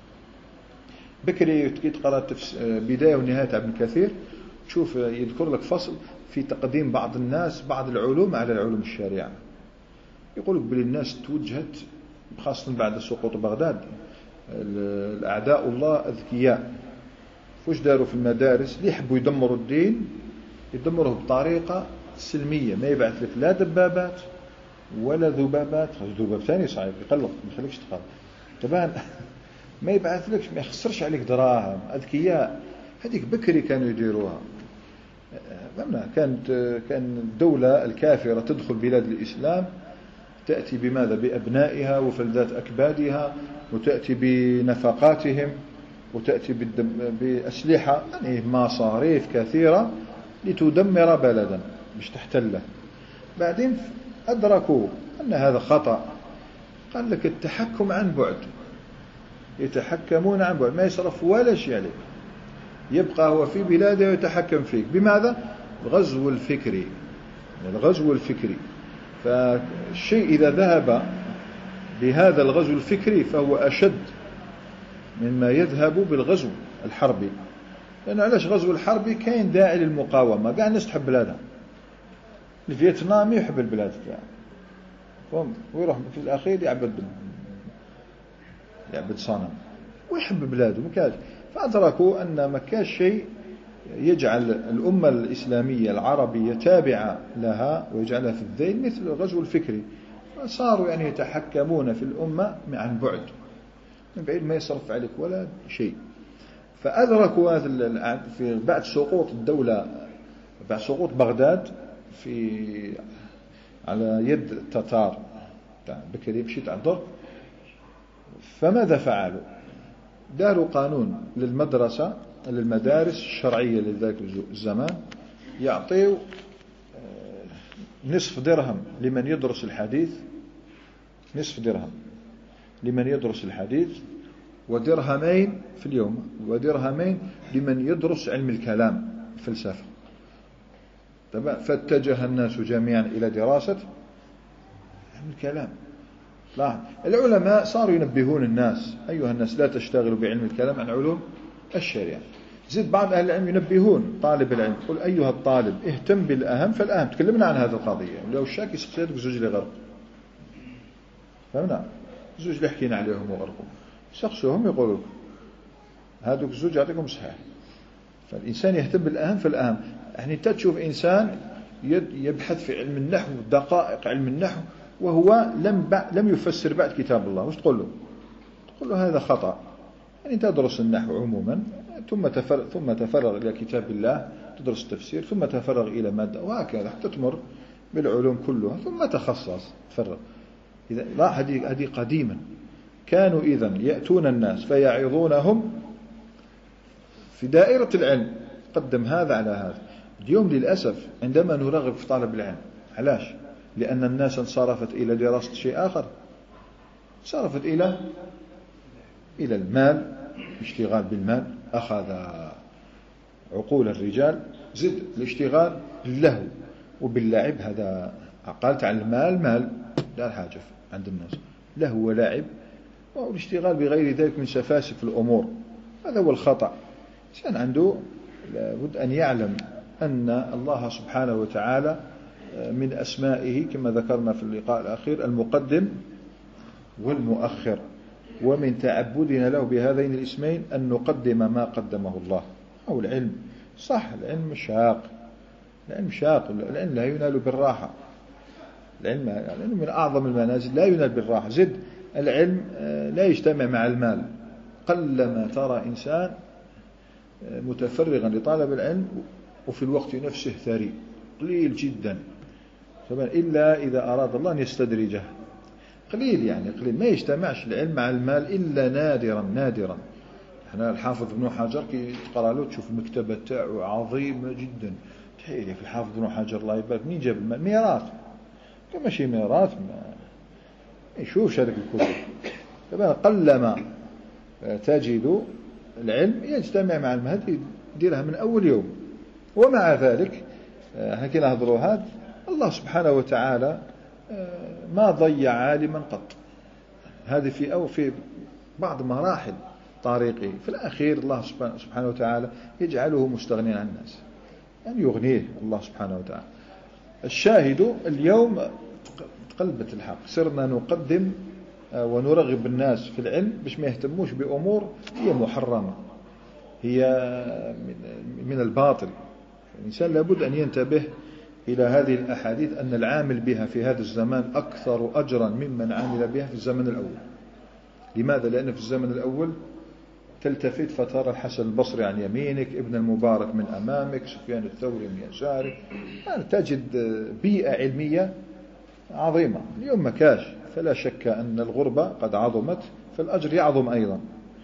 بكري تقرأ بداية ونهاية ابن كثير، تشوف يذكر لك فصل في تقديم بعض الناس بعض العلوم على العلوم الشريعة. يقول لك بل الناس توجهت خاصة بعد سقوط بغداد، الأعداء الله أذكياء، وش داروا في المدارس اللي يحبوا يدمروا الدين يدمروه بطريقة سلمية، ما يبعث لك لا دبابات ولا ذبابات. ذباب ثاني صعب يقلق ما يخليكش تقرأ طبعا ما يبعث لكش، ما يخسرش عليك دراهم. أذكياء هذيك بكري كانوا يديروها. فهمنا؟ كانت كان الدولة الكافرة تدخل بلاد الإسلام، تأتي بماذا؟ بأبنائها وفلذات أكبادها، وتأتي بنفقاتهم، وتأتي بأسلحة، يعني مصاريف كثيرة لتدمر بلدا مش تحتله. بعدين أدركوا أن هذا خطأ، قال لك التحكم عن بعد، يتحكمون عن بعد، ما يصرف ولا شيء عليك، يبقى هو في بلاده ويتحكم فيك. بماذا؟ الغزو الفكري، الغزو الفكري. فالشيء إذا ذهب بهذا الغزو الفكري فهو أشد مما يذهب بالغزو الحربي. لأنه علاش غزو الحربي كاين داعي للمقاومة، قاع الناس تحب بلادها. الفيتنامي يحب البلاد تاعه ويروح في الأخير يعبد يعبد صنم ويحب بلاده مكاش. فأدركوا أن ما كاش شيء يجعل الأمة الإسلامية العربية تابعة لها ويجعلها في الذيل مثل الغزو الفكري. فصاروا يعني يتحكمون في الأمة عن بعد، من بعيد ما يصرف عليك ولا شيء. فأدركوا هذا في بعد سقوط الدولة، بعد سقوط بغداد في على يد التتار تاع بكري مشيت تعذر. فماذا فعلوا؟ داروا قانون للمدرسة للمدارس الشرعية لذلك الزمان، يعطيوا نصف درهم لمن يدرس الحديث، نصف درهم لمن يدرس الحديث، ودرهمين في اليوم، ودرهمين لمن يدرس علم الكلام الفلسفة. فاتجه الناس جميعا إلى دراسة علم الكلام. لا، العلماء صاروا ينبهون الناس: أيها الناس لا تشتغلوا بعلم الكلام عن علوم الشريعة. زيد بعض أهل العلم ينبهون طالب العلم: قل أيها الطالب اهتم بالأهم فالأهم. تكلمنا عن هذه القضية، ولو الشاكي سقسيتك زوج اللي غرق، فهمنا؟ زوج اللي حكينا عليهم وغرقوا، سقسوهم يقولوا هذوك الزوج يعطيكم صحيح. فالإنسان يهتم بالأهم فالأهم. يعني أنت تشوف إنسان يبحث في علم النحو دقائق علم النحو وهو لم لم يفسر بعد كتاب الله، وش تقول له؟ تقول له هذا خطأ. يعني تدرس النحو عموما، ثم تفرغ ثم تفرغ إلى كتاب الله، تدرس التفسير، ثم تفرغ إلى مادة، وهكذا حتى تمر بالعلوم كلها، ثم تخصص تفرغ. إذا لا، هذه هذه قديما كانوا إذا يأتون الناس فيعظونهم في دائرة العلم، قدم هذا على هذا. اليوم للأسف عندما نرغب في طلب العلم، علاش؟ لأن الناس انصرفت إلى دراسة شيء آخر، صرفت إلى إلى المال، اشتغال بالمال، أخذ عقول الرجال. زد الاشتغال باللهو وباللعب، هذا قالت عن المال مال لا حاجة عند الناس، لهو ولعب، والاشتغال بغير ذلك من سفاسف الأمور. هذا هو الخطأ. الإنسان عنده لابد أن يعلم أن الله سبحانه وتعالى من أسمائه كما ذكرنا في اللقاء الأخير المقدم والمؤخر، ومن تعبدنا له بهذين الاسمين أن نقدم ما قدمه الله. أو العلم صح، العلم شاق، العلم شاق، العلم لا ينال بالراحة، العلم, العلم من أعظم المنازل لا ينال بالراحة. زد العلم لا يجتمع مع المال. قلما ترى إنسان متفرغا لطالب العلم وفي الوقت نفسه ثري، قليل جدا، إلا إذا أراد الله أن يستدرجه، قليل يعني قليل. ما يجتمعش العلم مع المال إلا نادرا نادرا. احنا الحافظ ابن حجر كي تقرأ له تشوف المكتبة تاعه عظيمة جدا، تحيلي في الحافظ ابن حجر الله يبارك، مين جاب المال؟ ميراث، كما شي ميراث ما يشوفش هذاك الكتب. قلما تجد العلم يجتمع مع المهد يديرها من أول يوم. ومع ذلك هكذا نهضروا هذا الله سبحانه وتعالى ما ضيع عالما قط. هذه في أو في بعض مراحل طريقه، في الأخير الله سبحانه وتعالى يجعله مستغنيا عن الناس، يعني يغنيه الله سبحانه وتعالى. الشاهد اليوم تقلبت الحق، صرنا نقدم ونرغب الناس في العلم باش ما يهتموش بأمور هي محرمة، هي من الباطل. الإنسان لابد أن ينتبه إلى هذه الأحاديث أن العامل بها في هذا الزمان أكثر أجرا ممن عمل بها في الزمن الأول. لماذا؟ لأن في الزمن الأول تلتفت فترى الحسن البصري عن يمينك، ابن المبارك من أمامك، سفيان الثوري من يسارك، يعني تجد بيئة علمية عظيمة. اليوم مكاش، فلا شك أن الغربة قد عظمت فالأجر يعظم أيضا.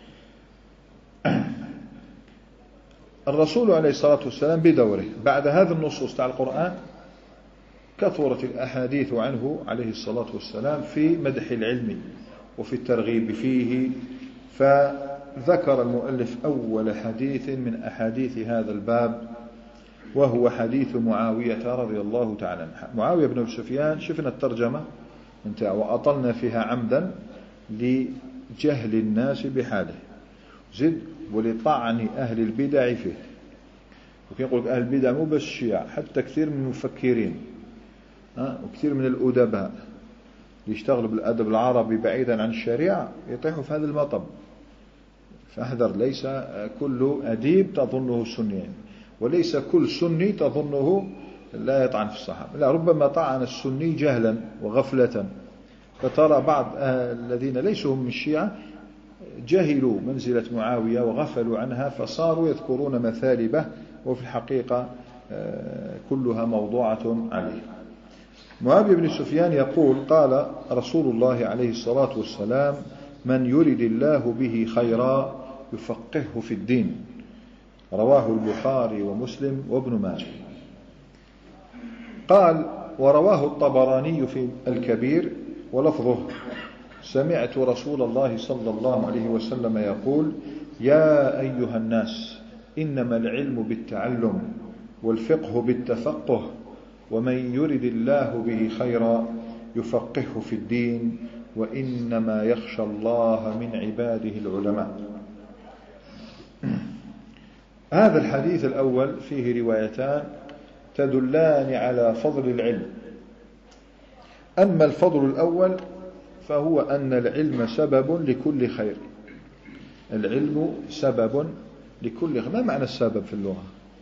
الرسول عليه الصلاة والسلام بدوره بعد هذه النصوص تاع القرآن كثرت الأحاديث عنه عليه الصلاة والسلام في مدح العلم وفي الترغيب فيه. فذكر المؤلف أول حديث من أحاديث هذا الباب، وهو حديث معاوية رضي الله تعالى عنه. معاوية بن سفيان شفنا الترجمة انتهى وأطلنا فيها عمدا لجهل الناس بحاله، زد ولطعن أهل البدع فيه. وكين يقول أهل البدع مو بس الشيعة، حتى كثير من المفكرين ها وكثير من الأدباء اللي يشتغلوا بالأدب العربي بعيدا عن الشريعة يطيحوا في هذا المطب. فاحذر، ليس كل أديب تظنه سنيا، وليس كل سني تظنه لا يطعن في الصحابة، لا، ربما طعن السني جهلا وغفلة. فترى بعض الذين ليسوا من الشيعة جهلوا منزلة معاوية وغفلوا عنها، فصاروا يذكرون مثالبه وفي الحقيقة كلها موضوعة عليه. معاوية بن سفيان يقول قال رسول الله عليه الصلاة والسلام: من يرد الله به خيرا يفقهه في الدين. رواه البخاري ومسلم وابن ماجه. قال: ورواه الطبراني في الكبير ولفظه: سمعت رسول الله صلى الله عليه وسلم يقول: يا أيها الناس إنما العلم بالتعلم والفقه بالتفقه، ومن يرد الله به خيرا يفقهه في الدين، وإنما يخشى الله من عباده العلماء. هذا الحديث الأول فيه روايتان تدلان على فضل العلم. أما الفضل الأول فهو أن العلم سبب لكل خير. العلم سبب لكل خير. ما معنى السبب في اللغة؟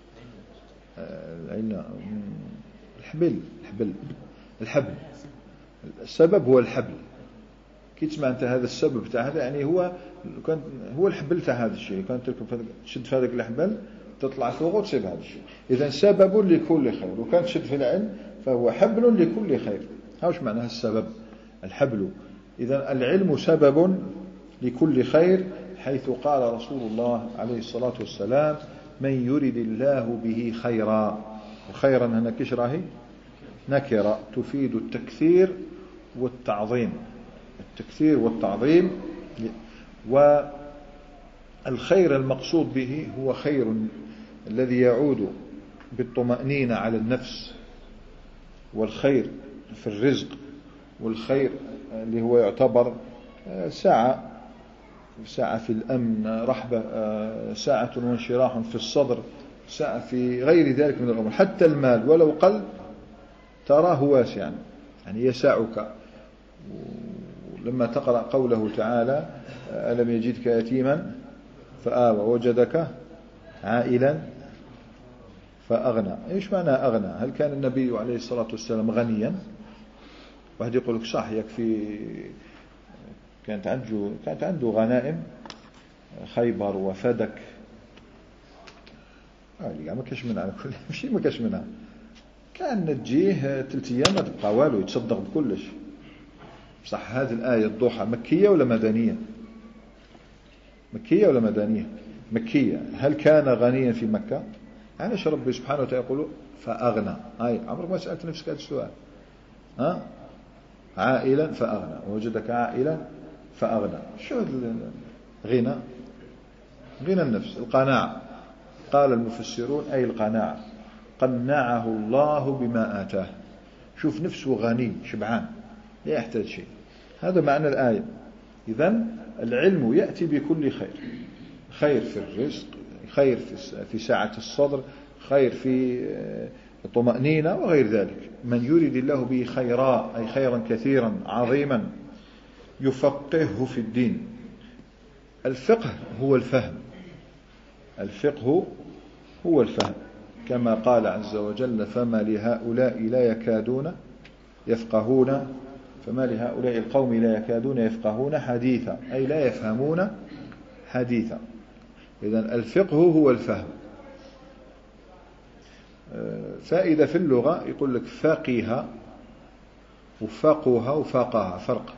العلم الحبل الحبل الحبل السبب هو الحبل. كي تسمع أنت هذا السبب تاع هذا، يعني هو كان هو الحبل تاع هذا الشيء، كان تشد في هذاك الحبل تطلع فوق وتصيب هذا الشيء. إذا سبب لكل خير، وكان تشد في العلم فهو حبل لكل خير. هاوش معنى السبب الحبل. إذا العلم سبب لكل خير، حيث قال رسول الله عليه الصلاة والسلام: من يرد الله به خيرا. وخيرا هنا كيش راهي نكرة تفيد التكثير والتعظيم. التكثير والتعظيم. والخير المقصود به هو خير الذي يعود بالطمأنينة على النفس، والخير في الرزق، والخير اللي هو يعتبر ساعة ساعة في الأمن، رحبة، ساعة وانشراح في الصدر، ساعة في غير ذلك من الأمور. حتى المال ولو قل تراه واسعا، يعني يسعك. لما تقرأ قوله تعالى: ألم يجدك يتيما فآوى وجدك عائلا فأغنى. إيش معنى أغنى؟ هل كان النبي عليه الصلاة والسلام غنيا؟ واحد يقول لك صح، يكفي كانت عنده كانت عنده غنائم خيبر وفدك، آه ما كاش منها كل شيء، ما كاش منها. كان تجيه ثلاث ايام ما تبقى والو، يتصدق بكلش. صح. هذه الآية الضحى مكية ولا مدنية؟ مكية ولا مدنية؟ مكية. هل كان غنيا في مكة؟ علاش ربي سبحانه وتعالى يقول فأغنى؟ هاي عمرك ما سألت نفسك هذا السؤال؟ ها؟ عائلا فأغنى، وجدك عائلا فأغنى. شو الغنى؟ غنى النفس، القناعة. قال المفسرون أي القناعة، قنعه الله بما آتاه. شوف نفسه غني شبعان لا يحتاج شيء. هذا معنى الآية. إذن العلم يأتي بكل خير، خير في الرزق، خير في سعة الصدر، خير في الطمأنينة وغير ذلك. من يريد الله به خيرا أي خيرا كثيرا عظيما يفقهه في الدين. الفقه هو الفهم، الفقه هو الفهم، كما قال عز وجل فما لهؤلاء لا يكادون يفقهون فما لهؤلاء القوم لا يكادون يفقهون حديثا أي لا يفهمون حديثا. إذن الفقه هو الفهم. فائدة في اللغة يقول لك فقه وفقه وفقه فرق.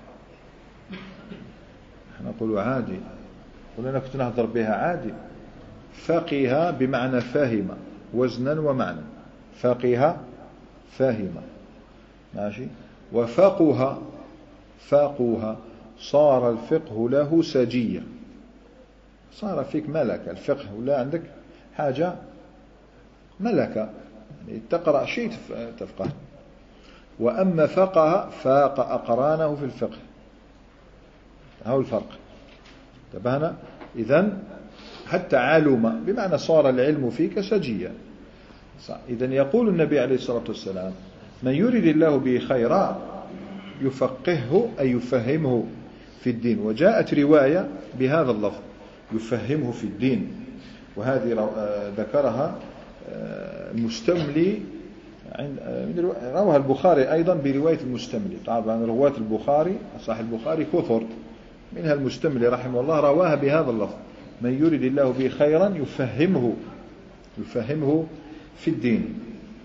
احنا نقول عادي، ولنا كنت نهضر بها عادي. فقه بمعنى فهم وزنا ومعنى، فقه فهم ماشي. وفقه فقه صار الفقه له سجية، صار فيك ملكة. الفقه ولا عندك حاجة ملكة، يعني تقرأ شيء تفقه. وأما فقه فاق أقرانه في الفقه، هو الفرق. تبهنا. إذن حتى علم بمعنى صار العلم فيك سجيا. إذن يقول النبي عليه الصلاة والسلام من يريد الله به خيرا يفقهه أي يفهمه في الدين. وجاءت رواية بهذا اللفظ يفهمه في الدين، وهذه ذكرها المستملي، رواه البخاري أيضا برواية المستملي. طبعا رواة البخاري صاحب البخاري كثر، منها المستملي رحمه الله رواها بهذا اللفظ من يريد الله به خيرا يفهمه يفهمه في الدين.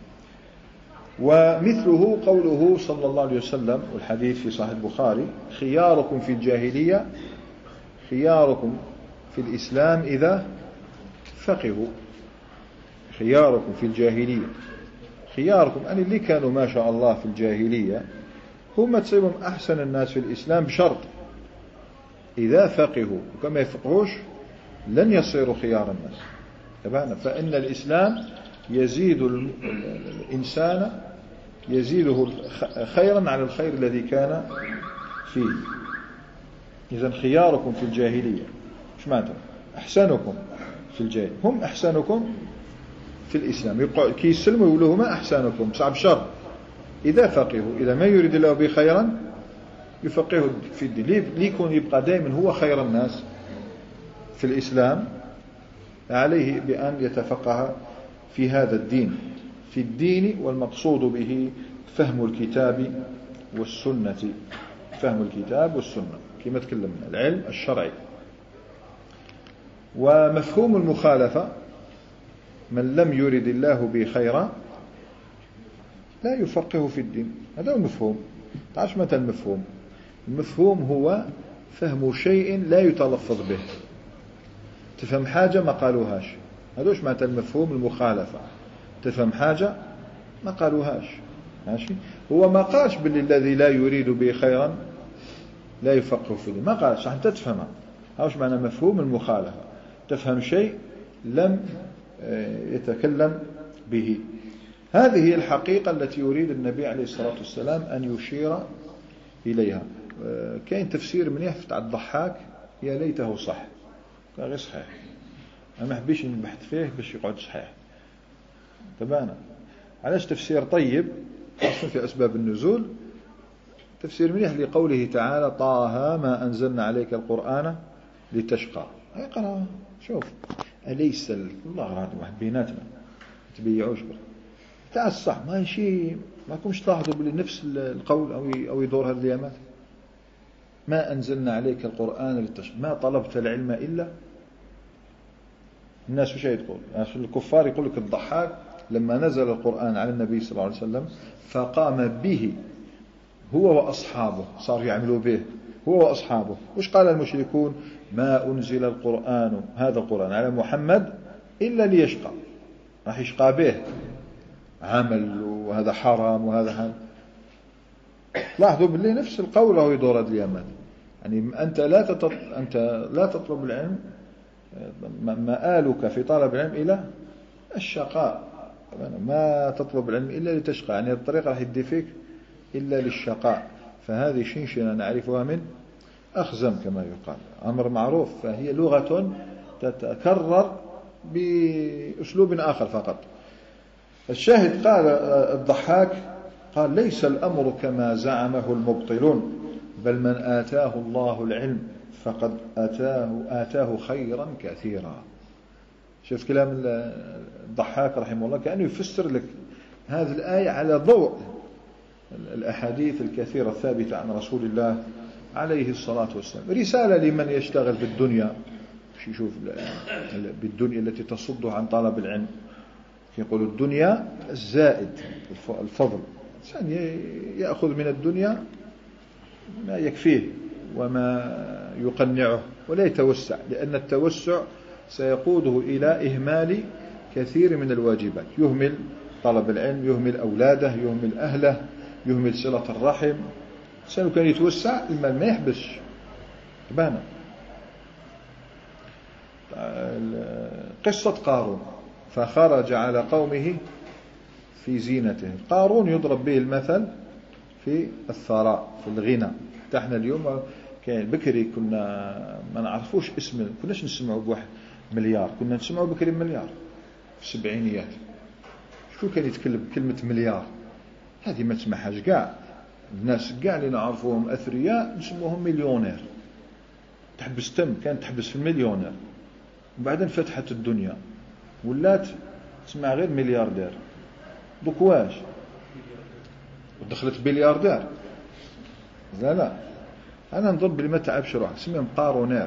ومثله قوله صلى الله عليه وسلم والحديث في صحيح البخاري خياركم في الجاهلية خياركم في الإسلام إذا فقهوا. خياركم في الجاهلية، خياركم أن اللي كانوا ما شاء الله في الجاهلية هم تصيبهم أحسن الناس في الإسلام بشرط إذا فقهوا، وكما يفقهوش لن يصيروا خيار الناس. تبعنا. فإن الإسلام يزيد الإنسان يزيده خيرا على الخير الذي كان فيه. إذن خياركم في الجاهلية مش معنى أحسنكم في الجاهلية، هم أحسنكم في الإسلام. كي يسلموا يقولوا ما أحسنكم صعب شر إذا فقهوا. إذا ما يريد الله به خيرا يفقهه في الدين. ليكون يبقى دائما هو خير الناس في الإسلام، عليه بأن يتفقه في هذا الدين، في الدين والمقصود به فهم الكتاب والسنة. فهم الكتاب والسنة كما تكلمنا العلم الشرعي. ومفهوم المخالفة من لم يرد الله به خيرا لا يفقه في الدين. هذا هو المفهوم. تعرف متى المفهوم؟ المفهوم هو فهم شيء لا يتلفظ به. تفهم حاجة ما قالوهاش، هذوش معنى المفهوم المخالفة. تفهم حاجة ما قالوهاش ماشي. هو ما قالش باللي الذي لا يريد به خيرا لا يفقه في الدين، ما قالش حتى تفهمها. هذوش معنى مفهوم المخالفة، تفهم شيء لم يتكلم به. هذه هي الحقيقة التي يريد النبي عليه الصلاة والسلام أن يشير إليها. كاين تفسير منيح في الضحاك يا ليته صح، غير صحيح، أنا ما حبيش نبحث فيه باش يقعد صحيح. تبانا علاش تفسير طيب خاصة في أسباب النزول. تفسير منيح لقوله تعالى طه ما أنزلنا عليك القرآن لتشقى. اقرأ شوف أليس الله غراد واحد بيناتنا تبيعوش بر تاع الصح ما شيء ما كمش تلاحظوا بلي نفس القول أو أو يدور هذه اليامات. ما أنزلنا عليك القرآن لتشقى ما طلبت العلم إلا. الناس وش يقول الكفار يقول لك الضحاك لما نزل القرآن على النبي صلى الله عليه وسلم فقام به هو وأصحابه صار يعملوا به هو وأصحابه. وش قال المشركون؟ ما أنزل القرآن هذا القرآن على محمد إلا ليشقى، راح يشقى به عمل وهذا حرام وهذا حرام. لاحظوا بالله نفس القول هو يدور هذا اليمن. يعني أنت لا تطلب أنت لا تطلب العلم، مآلك في طلب العلم إلى الشقاء، ما تطلب العلم إلا لتشقى، يعني الطريق راح يدي فيك إلا للشقاء. فهذه شنشنة نعرفها من أخزم كما يقال، أمر معروف، فهي لغة تتكرر بأسلوب آخر فقط. الشاهد قال الضحاك قال ليس الأمر كما زعمه المبطلون، بل من آتاه الله العلم فقد آتاه, آتاه خيرا كثيرا. شوف كلام الضحاك رحمه الله، كأنه يفسر لك هذه الآية على ضوء الأحاديث الكثيرة الثابتة عن رسول الله عليه الصلاة والسلام. رسالة لمن يشتغل بالدنيا، يشوف بالدنيا التي تصده عن طلب العلم. يقول الدنيا الزائد الفضل، الإنسان يأخذ من الدنيا ما يكفيه وما يقنعه ولا يتوسع، لأن التوسع سيقوده إلى إهمال كثير من الواجبات. يهمل طلب العلم، يهمل أولاده، يهمل أهله، يهمل صلة الرحم. الإنسان كان يتوسع المال ما يحبسش بانا. قصة قارون، فخرج على قومه في زينته. قارون يضرب به المثل في الثراء، في الغنى. احنا اليوم كان بكري كنا ما نعرفوش اسم، كناش نسمعوا بواحد مليار، كنا نسمعوا بكري مليار في السبعينيات. شو كان يتكلم كلمة مليار؟ هذه ما تسمعهاش كاع الناس، كاع اللي نعرفوهم أثرياء نسموهم مليونير. تحبس تم كانت تحبس في المليونير، وبعدين فتحت الدنيا ولات تسمع غير ملياردير. بكواش ودخلت بلياردير. لا لا أنا نظن بلي ما تعبش روحك، اسمهم قارونير،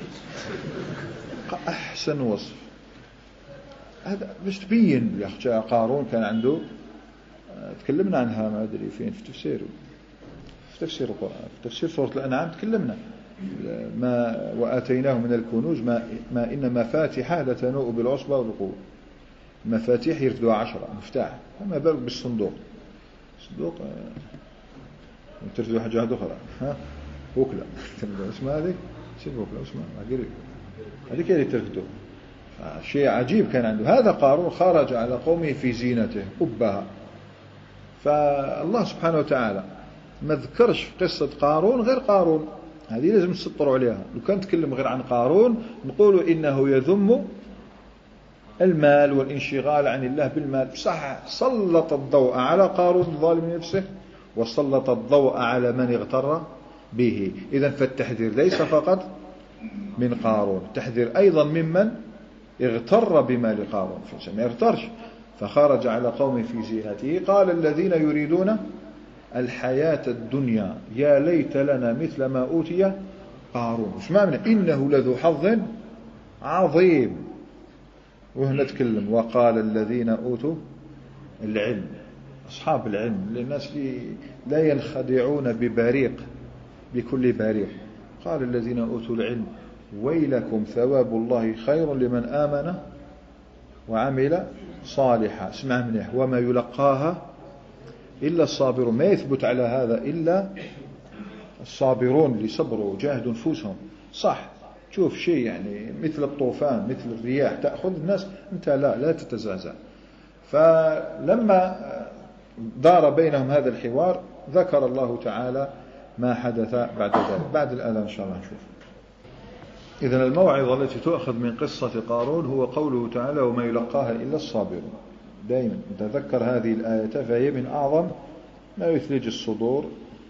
أحسن وصف. هذا باش تبين يا أخي قارون كان عنده، تكلمنا عنها ما أدري فين في تفسير في تفسير القرآن، في تفسير سورة الأنعام تكلمنا ما وآتيناه من الكنوز ما, ما إن مفاتحه لتنوء بالعصبة والقوة. مفاتيح يرفدوها عشرة مفتاح، فما بالك بالصندوق. الصندوق ترفدوا حاجة أخرى، ها وكلة اسمها هذه سيب وكلة اسمها هذيك اللي ترفدوا. شيء عجيب كان عنده هذا قارون. خرج على قومه في زينته أبها. فالله سبحانه وتعالى ما ذكرش في قصة قارون غير قارون، هذه لازم نسطروا عليها. لو كان تكلم غير عن قارون نقولوا إنه يذم المال والانشغال عن الله بالمال. صح، سلط الضوء على قارون الظالم نفسه، وسلط الضوء على من اغتر به. إذن فالتحذير ليس فقط من قارون، التحذير أيضا ممن اغتر بمال قارون، ما يغترش. فخرج على قومه في زينته قال الذين يريدون الحياة الدنيا يا ليت لنا مثل ما أوتي قارون. وش معنى إنه لذو حظ عظيم. وهنا تكلم وقال الذين أوتوا العلم، أصحاب العلم، للناس لا ينخدعون ببريق بكل بريق. قال الذين أوتوا العلم ويلكم ثواب الله خير لمن آمن وعمل صالحا. اسمع منه وما يلقاها إلا الصابرون. ما يثبت على هذا إلا الصابرون اللي صبروا وجاهدوا نفوسهم. صح تشوف شيء يعني مثل الطوفان مثل الرياح تأخذ الناس، أنت لا لا تتزعزع. فلما دار بينهم هذا الحوار ذكر الله تعالى ما حدث بعد ذلك. بعد الآن إن شاء الله نشوف. إذن الموعظة التي تؤخذ من قصة قارون هو قوله تعالى وما يلقاها إلا الصابرون. دائما تذكر هذه الآية، فهي من أعظم ما يثلج الصدور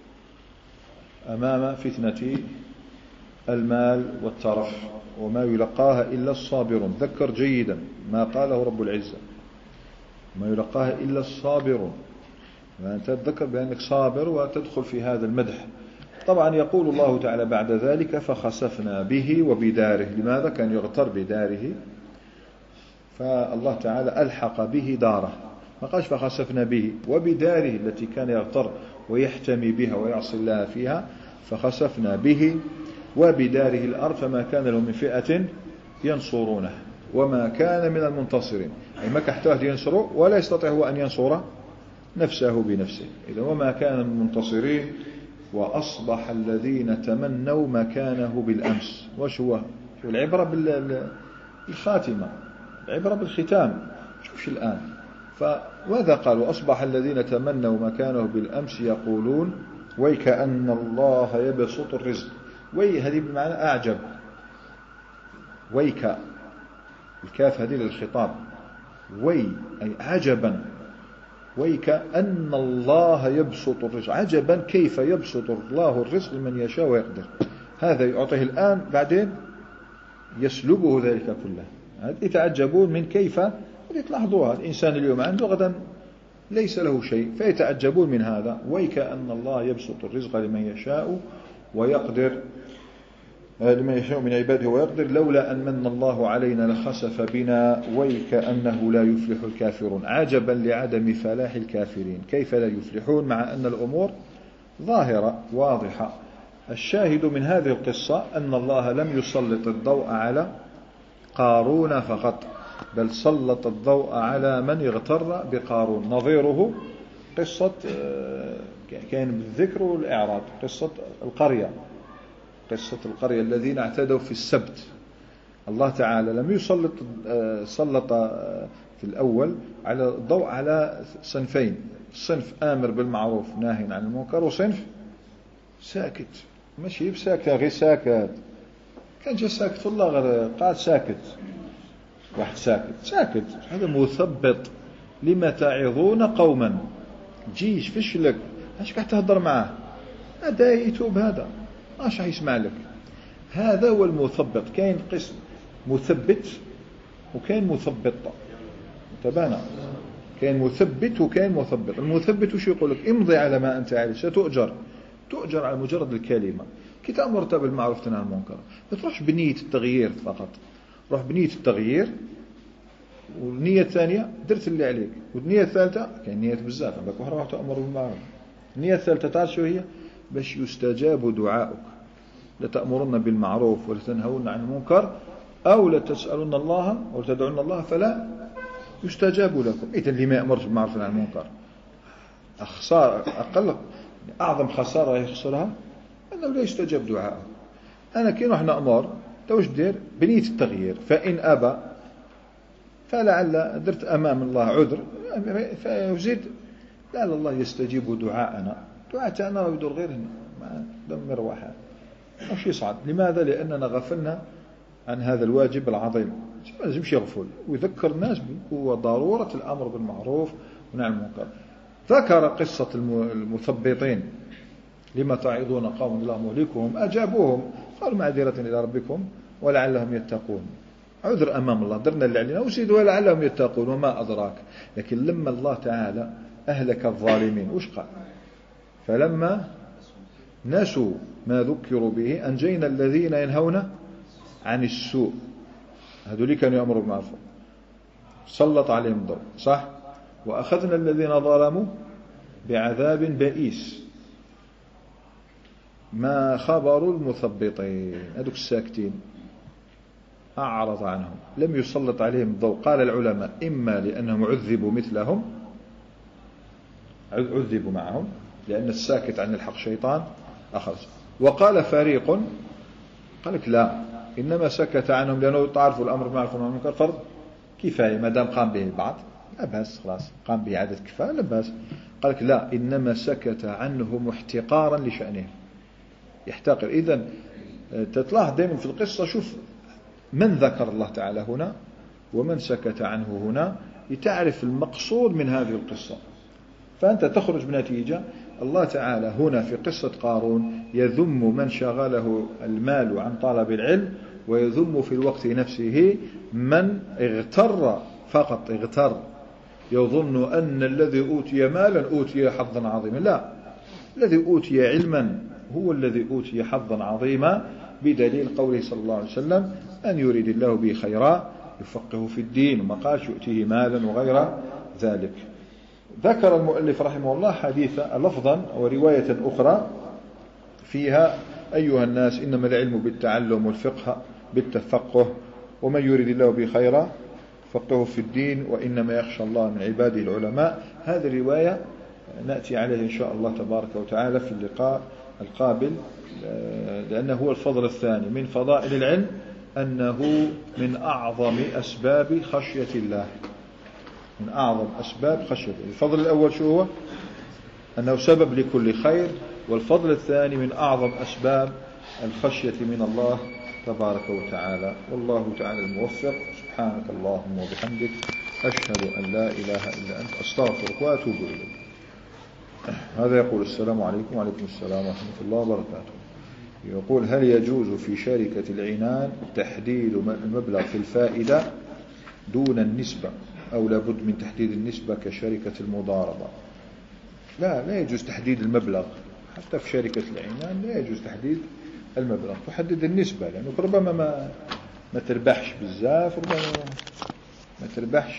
أمام فتنة المال والترف. وما يلقاها إلا الصابرون. ذكر جيدا ما قاله رب العزة، ما يلقاها إلا الصابرون. فأنت تذكر بأنك صابر وتدخل في هذا المدح. طبعا يقول الله تعالى بعد ذلك فخسفنا به وبداره. لماذا كان يغتر بداره؟ فالله تعالى ألحق به داره، ما قالش فخسفنا به وبداره التي كان يغتر ويحتمي بها ويعصي الله فيها. فخسفنا به وبداره الأرض فما كان له من فئة ينصرونه وما كان من المنتصرين. أي ما كحتاج ينصره ولا يستطيع هو أن ينصر نفسه بنفسه. إذا وما كان من المنتصرين وأصبح الذين تمنوا مكانه بالأمس. وش هو العبرة بالخاتمة، العبرة بالختام. شوفش الآن، فماذا قال؟ وأصبح الذين تمنوا مكانه بالأمس يقولون ويكأن الله يبسط الرزق. وي هذه بمعنى أعجب، ويك الكاف هذه للخطاب، وي أي عجبا، ويكأن الله يبسط الرزق، عجبا كيف يبسط الله الرزق لمن يشاء ويقدر. هذا يعطيه الآن، بعدين يسلبه ذلك كله. يتعجبون من كيف، تلاحظوها الإنسان اليوم عنده غدا ليس له شيء، فيتعجبون من هذا. ويكأن الله يبسط الرزق لمن يشاء ويقدر، لمن يشاء من عباده ويقدر، لولا أن من الله علينا لخسف بنا ويكأنه لا يفلح الكافرون. عجبا لعدم فلاح الكافرين، كيف لا يفلحون مع أن الأمور ظاهرة واضحة. الشاهد من هذه القصة أن الله لم يسلط الضوء على قارون فقط، بل سلط الضوء على من اغتر بقارون. نظيره قصة كان بالذكر والإعراض، قصة القرية، قصة القرية الذين اعتدوا في السبت. الله تعالى لم يسلط سلط في الأول على الضوء على صنفين، صنف آمر بالمعروف ناهي عن المنكر، وصنف ساكت، ماشي بساكت غير ساكت، كان جا ساكت في الله غير قاعد ساكت، واحد ساكت ساكت، هذا مثبط. لما تعظون قوما، جيش فشلك اش قاعد تهضر معاه، هذا يتوب، هذا اش يسمع لك. هذا هو المثبط. كاين قسم مثبت وكاين مثبط، تبانا كاين مثبت وكاين مثبط. المثبت وش يقول لك؟ امضي على ما انت عليه، ستؤجر، تؤجر على مجرد الكلمة. كي تأمر بالمعروف تنهى عن المنكر، ما تروحش بنية التغيير فقط، روح بنية التغيير، والنية الثانية درت اللي عليك، والنية الثالثة كاين نية بزاف، عندك واحد راح تأمر بالمعروف. النية الثالثة تعرف شو هي؟ باش يستجاب دعاؤك. لتأمرن بالمعروف ولتنهون عن المنكر، أو لتسألون الله أو لتدعون الله فلا يستجاب لكم. إذن اللي ما يأمرش بالمعروف عن المنكر أخسار، أقل أعظم خسارة يخسرها أنه لا يستجاب دعاءه. أنا كي نروح نأمر توش دير بنية التغيير، فإن أبى فلعل درت أمام الله عذر، فيزيد لعل الله يستجيب دعاءنا. دعاء تاعنا يدور غير هنا مع دم رواحة، مش يصعد. لماذا؟ لأننا غفلنا عن هذا الواجب العظيم. ما لازمش يغفل، ويذكر الناس بقوة ضرورة الأمر بالمعروف ونهي عن المنكر. ذكر قصة المثبطين، لما تعظون قوم الله مهلكهم، أجابوهم قالوا معذرة إلى ربكم ولعلهم يتقون. عذر أمام الله، درنا اللي علينا وزيد ولعلهم يتقون، وما أدراك. لكن لما الله تعالى أهلك الظالمين وش قال؟ فلما نسوا ما ذكروا به أنجينا الذين ينهون عن السوء، هذول كانوا يأمروا بالمعروف، سلط عليهم الضوء، صح؟ وأخذنا الذين ظلموا بعذاب بئيس. ما خبر المثبطين؟ هذوك الساكتين أعرض عنهم، لم يسلط عليهم الضوء. قال العلماء إما لأنهم عذبوا مثلهم، عذبوا معهم، لأن الساكت عن الحق شيطان أخذ. وقال فريق قال لك لا، إنما سكت عنهم لأنه تعرفوا الأمر بالمعروف والنهي عن المنكر فرض كفاية، ما دام قام به البعض لا بأس، خلاص قام به عدد كفاية لا بأس. قال لك لا، إنما سكت عنهم احتقارا لشأنهم، يحتقر. إذن تتلاحظ دائما في القصة، شوف من ذكر الله تعالى هنا ومن سكت عنه هنا، لتعرف المقصود من هذه القصة. فأنت تخرج بنتيجة. الله تعالى هنا في قصة قارون يذم من شغله المال عن طلب العلم، ويذم في الوقت نفسه من اغتر فقط، اغتر يظن أن الذي أوتي مالا أوتي حظا عظيما. لا، الذي أوتي علما هو الذي أوتي حظا عظيما، بدليل قوله صلى الله عليه وسلم أن يريد الله به خيرا يفقه في الدين، وما قالش يؤتيه مالا وغير ذلك. ذكر المؤلف رحمه الله حديثا لفظا ورواية أخرى فيها أيها الناس إنما العلم بالتعلم والفقه بالتفقه، ومن يريد الله به خيرا فقه في الدين، وإنما يخشى الله من عباده العلماء. هذه الرواية نأتي عليها إن شاء الله تبارك وتعالى في اللقاء القابل، لأنه هو الفضل الثاني من فضائل العلم، أنه من أعظم أسباب خشية الله، من أعظم أسباب خشية. الفضل الأول شو هو؟ أنه سبب لكل خير، والفضل الثاني من أعظم أسباب الخشية من الله تبارك وتعالى. والله تعالى الموفق. سبحانك اللهم وبحمدك، أشهد أن لا إله إلا أنت، أستغفرك وأتوب إليك. هذا يقول: السلام عليكم. وعليكم السلام ورحمة الله وبركاته. يقول: هل يجوز في شركة العنان تحديد المبلغ في الفائدة دون النسبة، أو لابد من تحديد النسبة كشركة المضاربة؟ لا، لا يجوز تحديد المبلغ. حتى في شركة العنان لا يجوز تحديد المبلغ، تحدد النسبة، لأنه ربما ما ما تربحش بزاف، ربما ما تربحش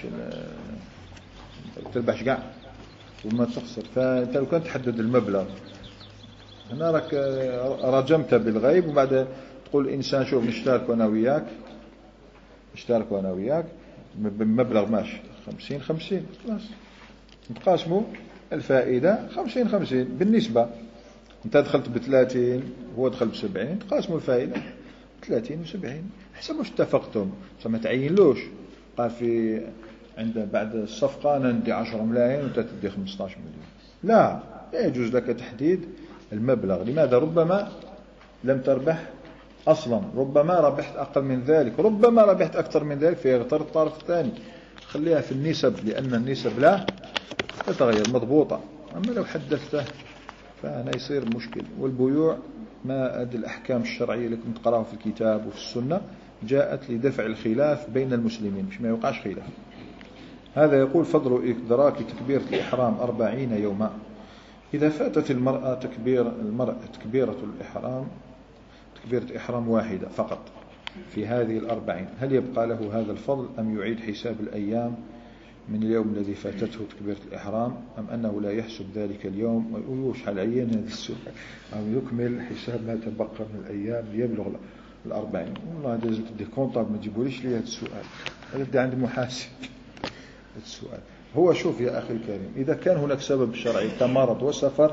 ما تربحش قاع وما تخسر. فأنت لو كنت تحدد المبلغ هنا راك رجمت بالغيب، وبعد تقول الإنسان: شوف نشترك أنا وياك، نشترك أنا وياك بمبلغ ماشي خمسين خمسين، خلاص نتقاسموا الفائدة خمسين خمسين بالنسبة. أنت دخلت بثلاثين هو دخل بسبعين، تقاسموا الفائدة ثلاثين وسبعين حسب واش اتفقتم. فما تعينلوش قال في عند بعد الصفقة أنا ندي عشرة ملايين وأنت تدي خمسة عشر مليون. لا، لا يجوز لك تحديد المبلغ. لماذا؟ ربما لم تربح أصلا، ربما ربحت أقل من ذلك، ربما ربحت أكثر من ذلك، فيغتر الطرف الثاني. خليها في النسب، لأن النسب لا تتغير، مضبوطة. أما لو حدثته فهنا يصير مشكل. والبيوع ما أدى الأحكام الشرعية لكم تقرأها في الكتاب وفي السنة جاءت لدفع الخلاف بين المسلمين، مش ما يوقعش خلاف. هذا يقول: فضل إدراك تكبيرة الإحرام أربعين يوما. إذا فاتت المرأة تكبير المرأة تكبيرة الإحرام تكبيرة إحرام واحدة فقط في هذه الأربعين، هل يبقى له هذا الفضل أم يعيد حساب الأيام من اليوم الذي فاتته تكبيرة الإحرام، أم أنه لا يحسب ذلك اليوم ويوش على عين هذا السؤال، أو يكمل حساب ما تبقى من الأيام ليبلغ الأربعين؟ والله لازم تدي كونطاب، ما تجيبوليش لي هذا السؤال، هذا عند محاسب. السؤال هو: شوف يا أخي الكريم، إذا كان هناك سبب شرعي كمرض وسفر،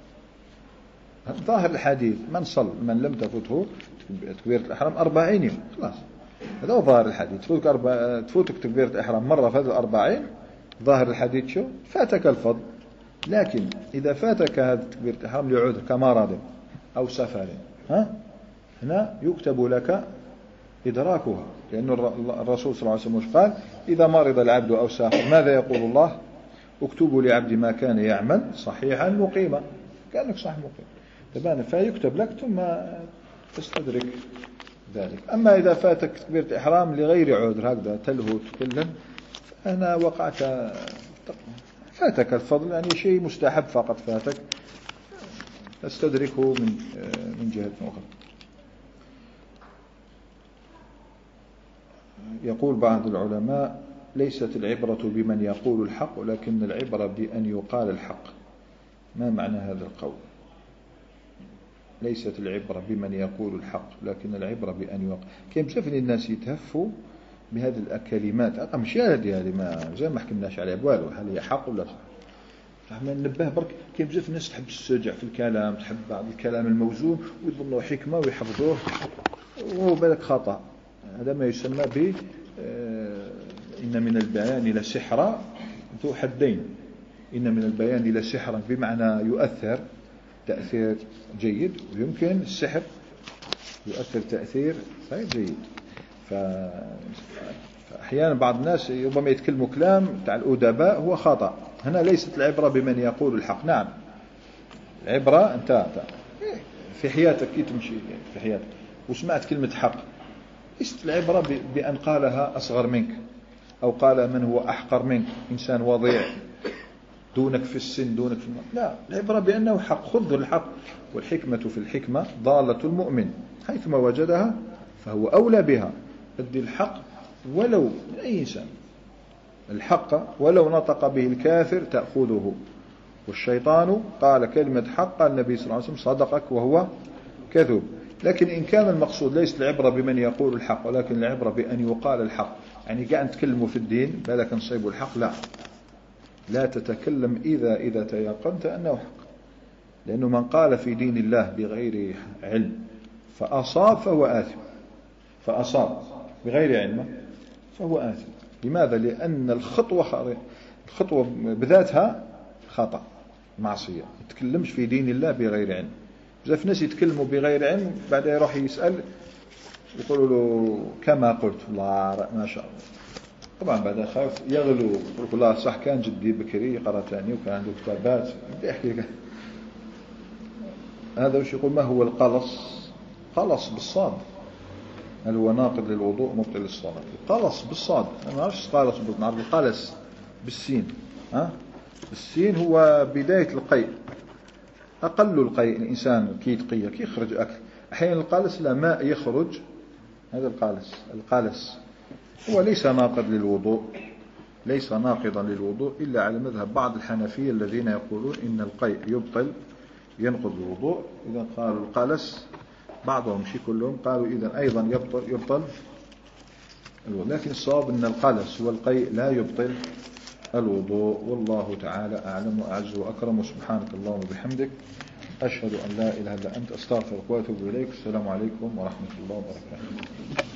ظاهر الحديث: من صل من لم تفته تكبيرة الإحرام أربعين يوم، خلاص هذا هو ظاهر الحديث. تفوتك أربع... تفوتك تكبيرة الإحرام مرة في هذه الأربعين، ظاهر الحديث شو؟ فاتك الفضل. لكن إذا فاتك هذا تكبيرة الإحرام لعذر كمرض أو سفر، ها هنا يكتب لك إدراكها، لأن الرسول صلى الله عليه وسلم قال: إذا مرض العبد أو سافر ماذا يقول الله؟ اكتبوا لعبد ما كان يعمل صحيحا مقيما، كأنك صح مقيم تبان، فيكتب لك ثم تستدرك ذلك. أما إذا فاتك تكبيرة إحرام لغير عذر، هكذا تلهو تكلم، فأنا وقعت فاتك الفضل، يعني شيء مستحب فقط فاتك، تستدركه من من جهة أخرى. يقول بعض العلماء: ليست العبرة بمن يقول الحق، ولكن العبرة بأن يقال الحق. ما معنى هذا القول؟ ليست العبرة بمن يقول الحق، لكن العبرة بأن يقال. كيف بزاف الناس يتهفوا بهذه الكلمات، مش هذه هذه ما زي ما حكمناش عليها والو، هل هي حق ولا صح؟ فاحنا ننبه برك، كيف بزاف الناس تحب السجع في الكلام، تحب بعض الكلام الموزون ويظنوا حكمة ويحفظوه، وهو بالك خطأ. هذا ما يسمى ب إن من البيان لسحرا ذو حدين. إن من البيان لسحرا بمعنى يؤثر تأثير جيد، ويمكن السحر يؤثر تأثير غير جيد. فأحيانا بعض الناس ربما يتكلموا كلام تاع الأدباء هو خطأ. هنا ليست العبرة بمن يقول الحق، نعم العبرة أنت في حياتك كي تمشي في حياتك وسمعت كلمة حق، ليست العبرة بأن قالها أصغر منك أو قال من هو أحقر منك، إنسان وضيع دونك في السن دونك في المال. لا، العبرة بأنه حق، خذ الحق. والحكمة في الحكمة ضالة المؤمن، حيثما وجدها فهو أولى بها. ادي الحق ولو أي إنسان، الحق ولو نطق به الكافر تأخذه. والشيطان قال كلمة حق، قال النبي صلى الله عليه وسلم: صدقك وهو كذب. لكن إن كان المقصود ليس العبرة بمن يقول الحق، ولكن العبرة بأن يقال الحق، يعني قاعد نتكلموا في الدين بالك نصيبوا الحق، لا لا تتكلم إذا إذا تيقنت أنه حق. لأنه من قال في دين الله بغير علم فأصاب فهو آثم، فأصاب بغير علم فهو آثم. لماذا؟ لأن الخطوة الخطوة بذاتها خطأ، معصية. ما تكلمش في دين الله بغير علم. بزاف ناس يتكلموا بغير علم، بعدها يروح يسأل يقولوا له كما قلت الله ما شاء الله. طبعا بعد خاف يغلو، يقول الله صح كان جدي بكري يقرأ ثاني وكان عنده كتابات يحكي لك. هذا وش يقول؟ ما هو القلص؟ قلص بالصاد، هل هو ناقض للوضوء مبطل للصلاة؟ القلص بالصاد، أنا ما أعرفش قلص، نعرف القلص بالسين. ها السين هو بداية القيء، أقل القيء. الإنسان كي يتقي كي يخرج أكل، أحيانا القلص لا ماء يخرج، هذا القلص. القلص هو ليس ناقض للوضوء، ليس ناقضا للوضوء إلا على مذهب بعض الحنفية الذين يقولون إن القيء يبطل ينقض الوضوء. إذا قالوا القلص، بعضهم مش كلهم قالوا إذا أيضا يبطل يبطل الوضوء. لكن الصواب أن القلص والقيء لا يبطل الوضوء. والله تعالى أعلم وأعز وأكرم. وسبحانك اللهم وبحمدك أشهد أن لا إله إلا أنت أستغفرك وأتوب إليك. السلام عليكم ورحمة الله وبركاته.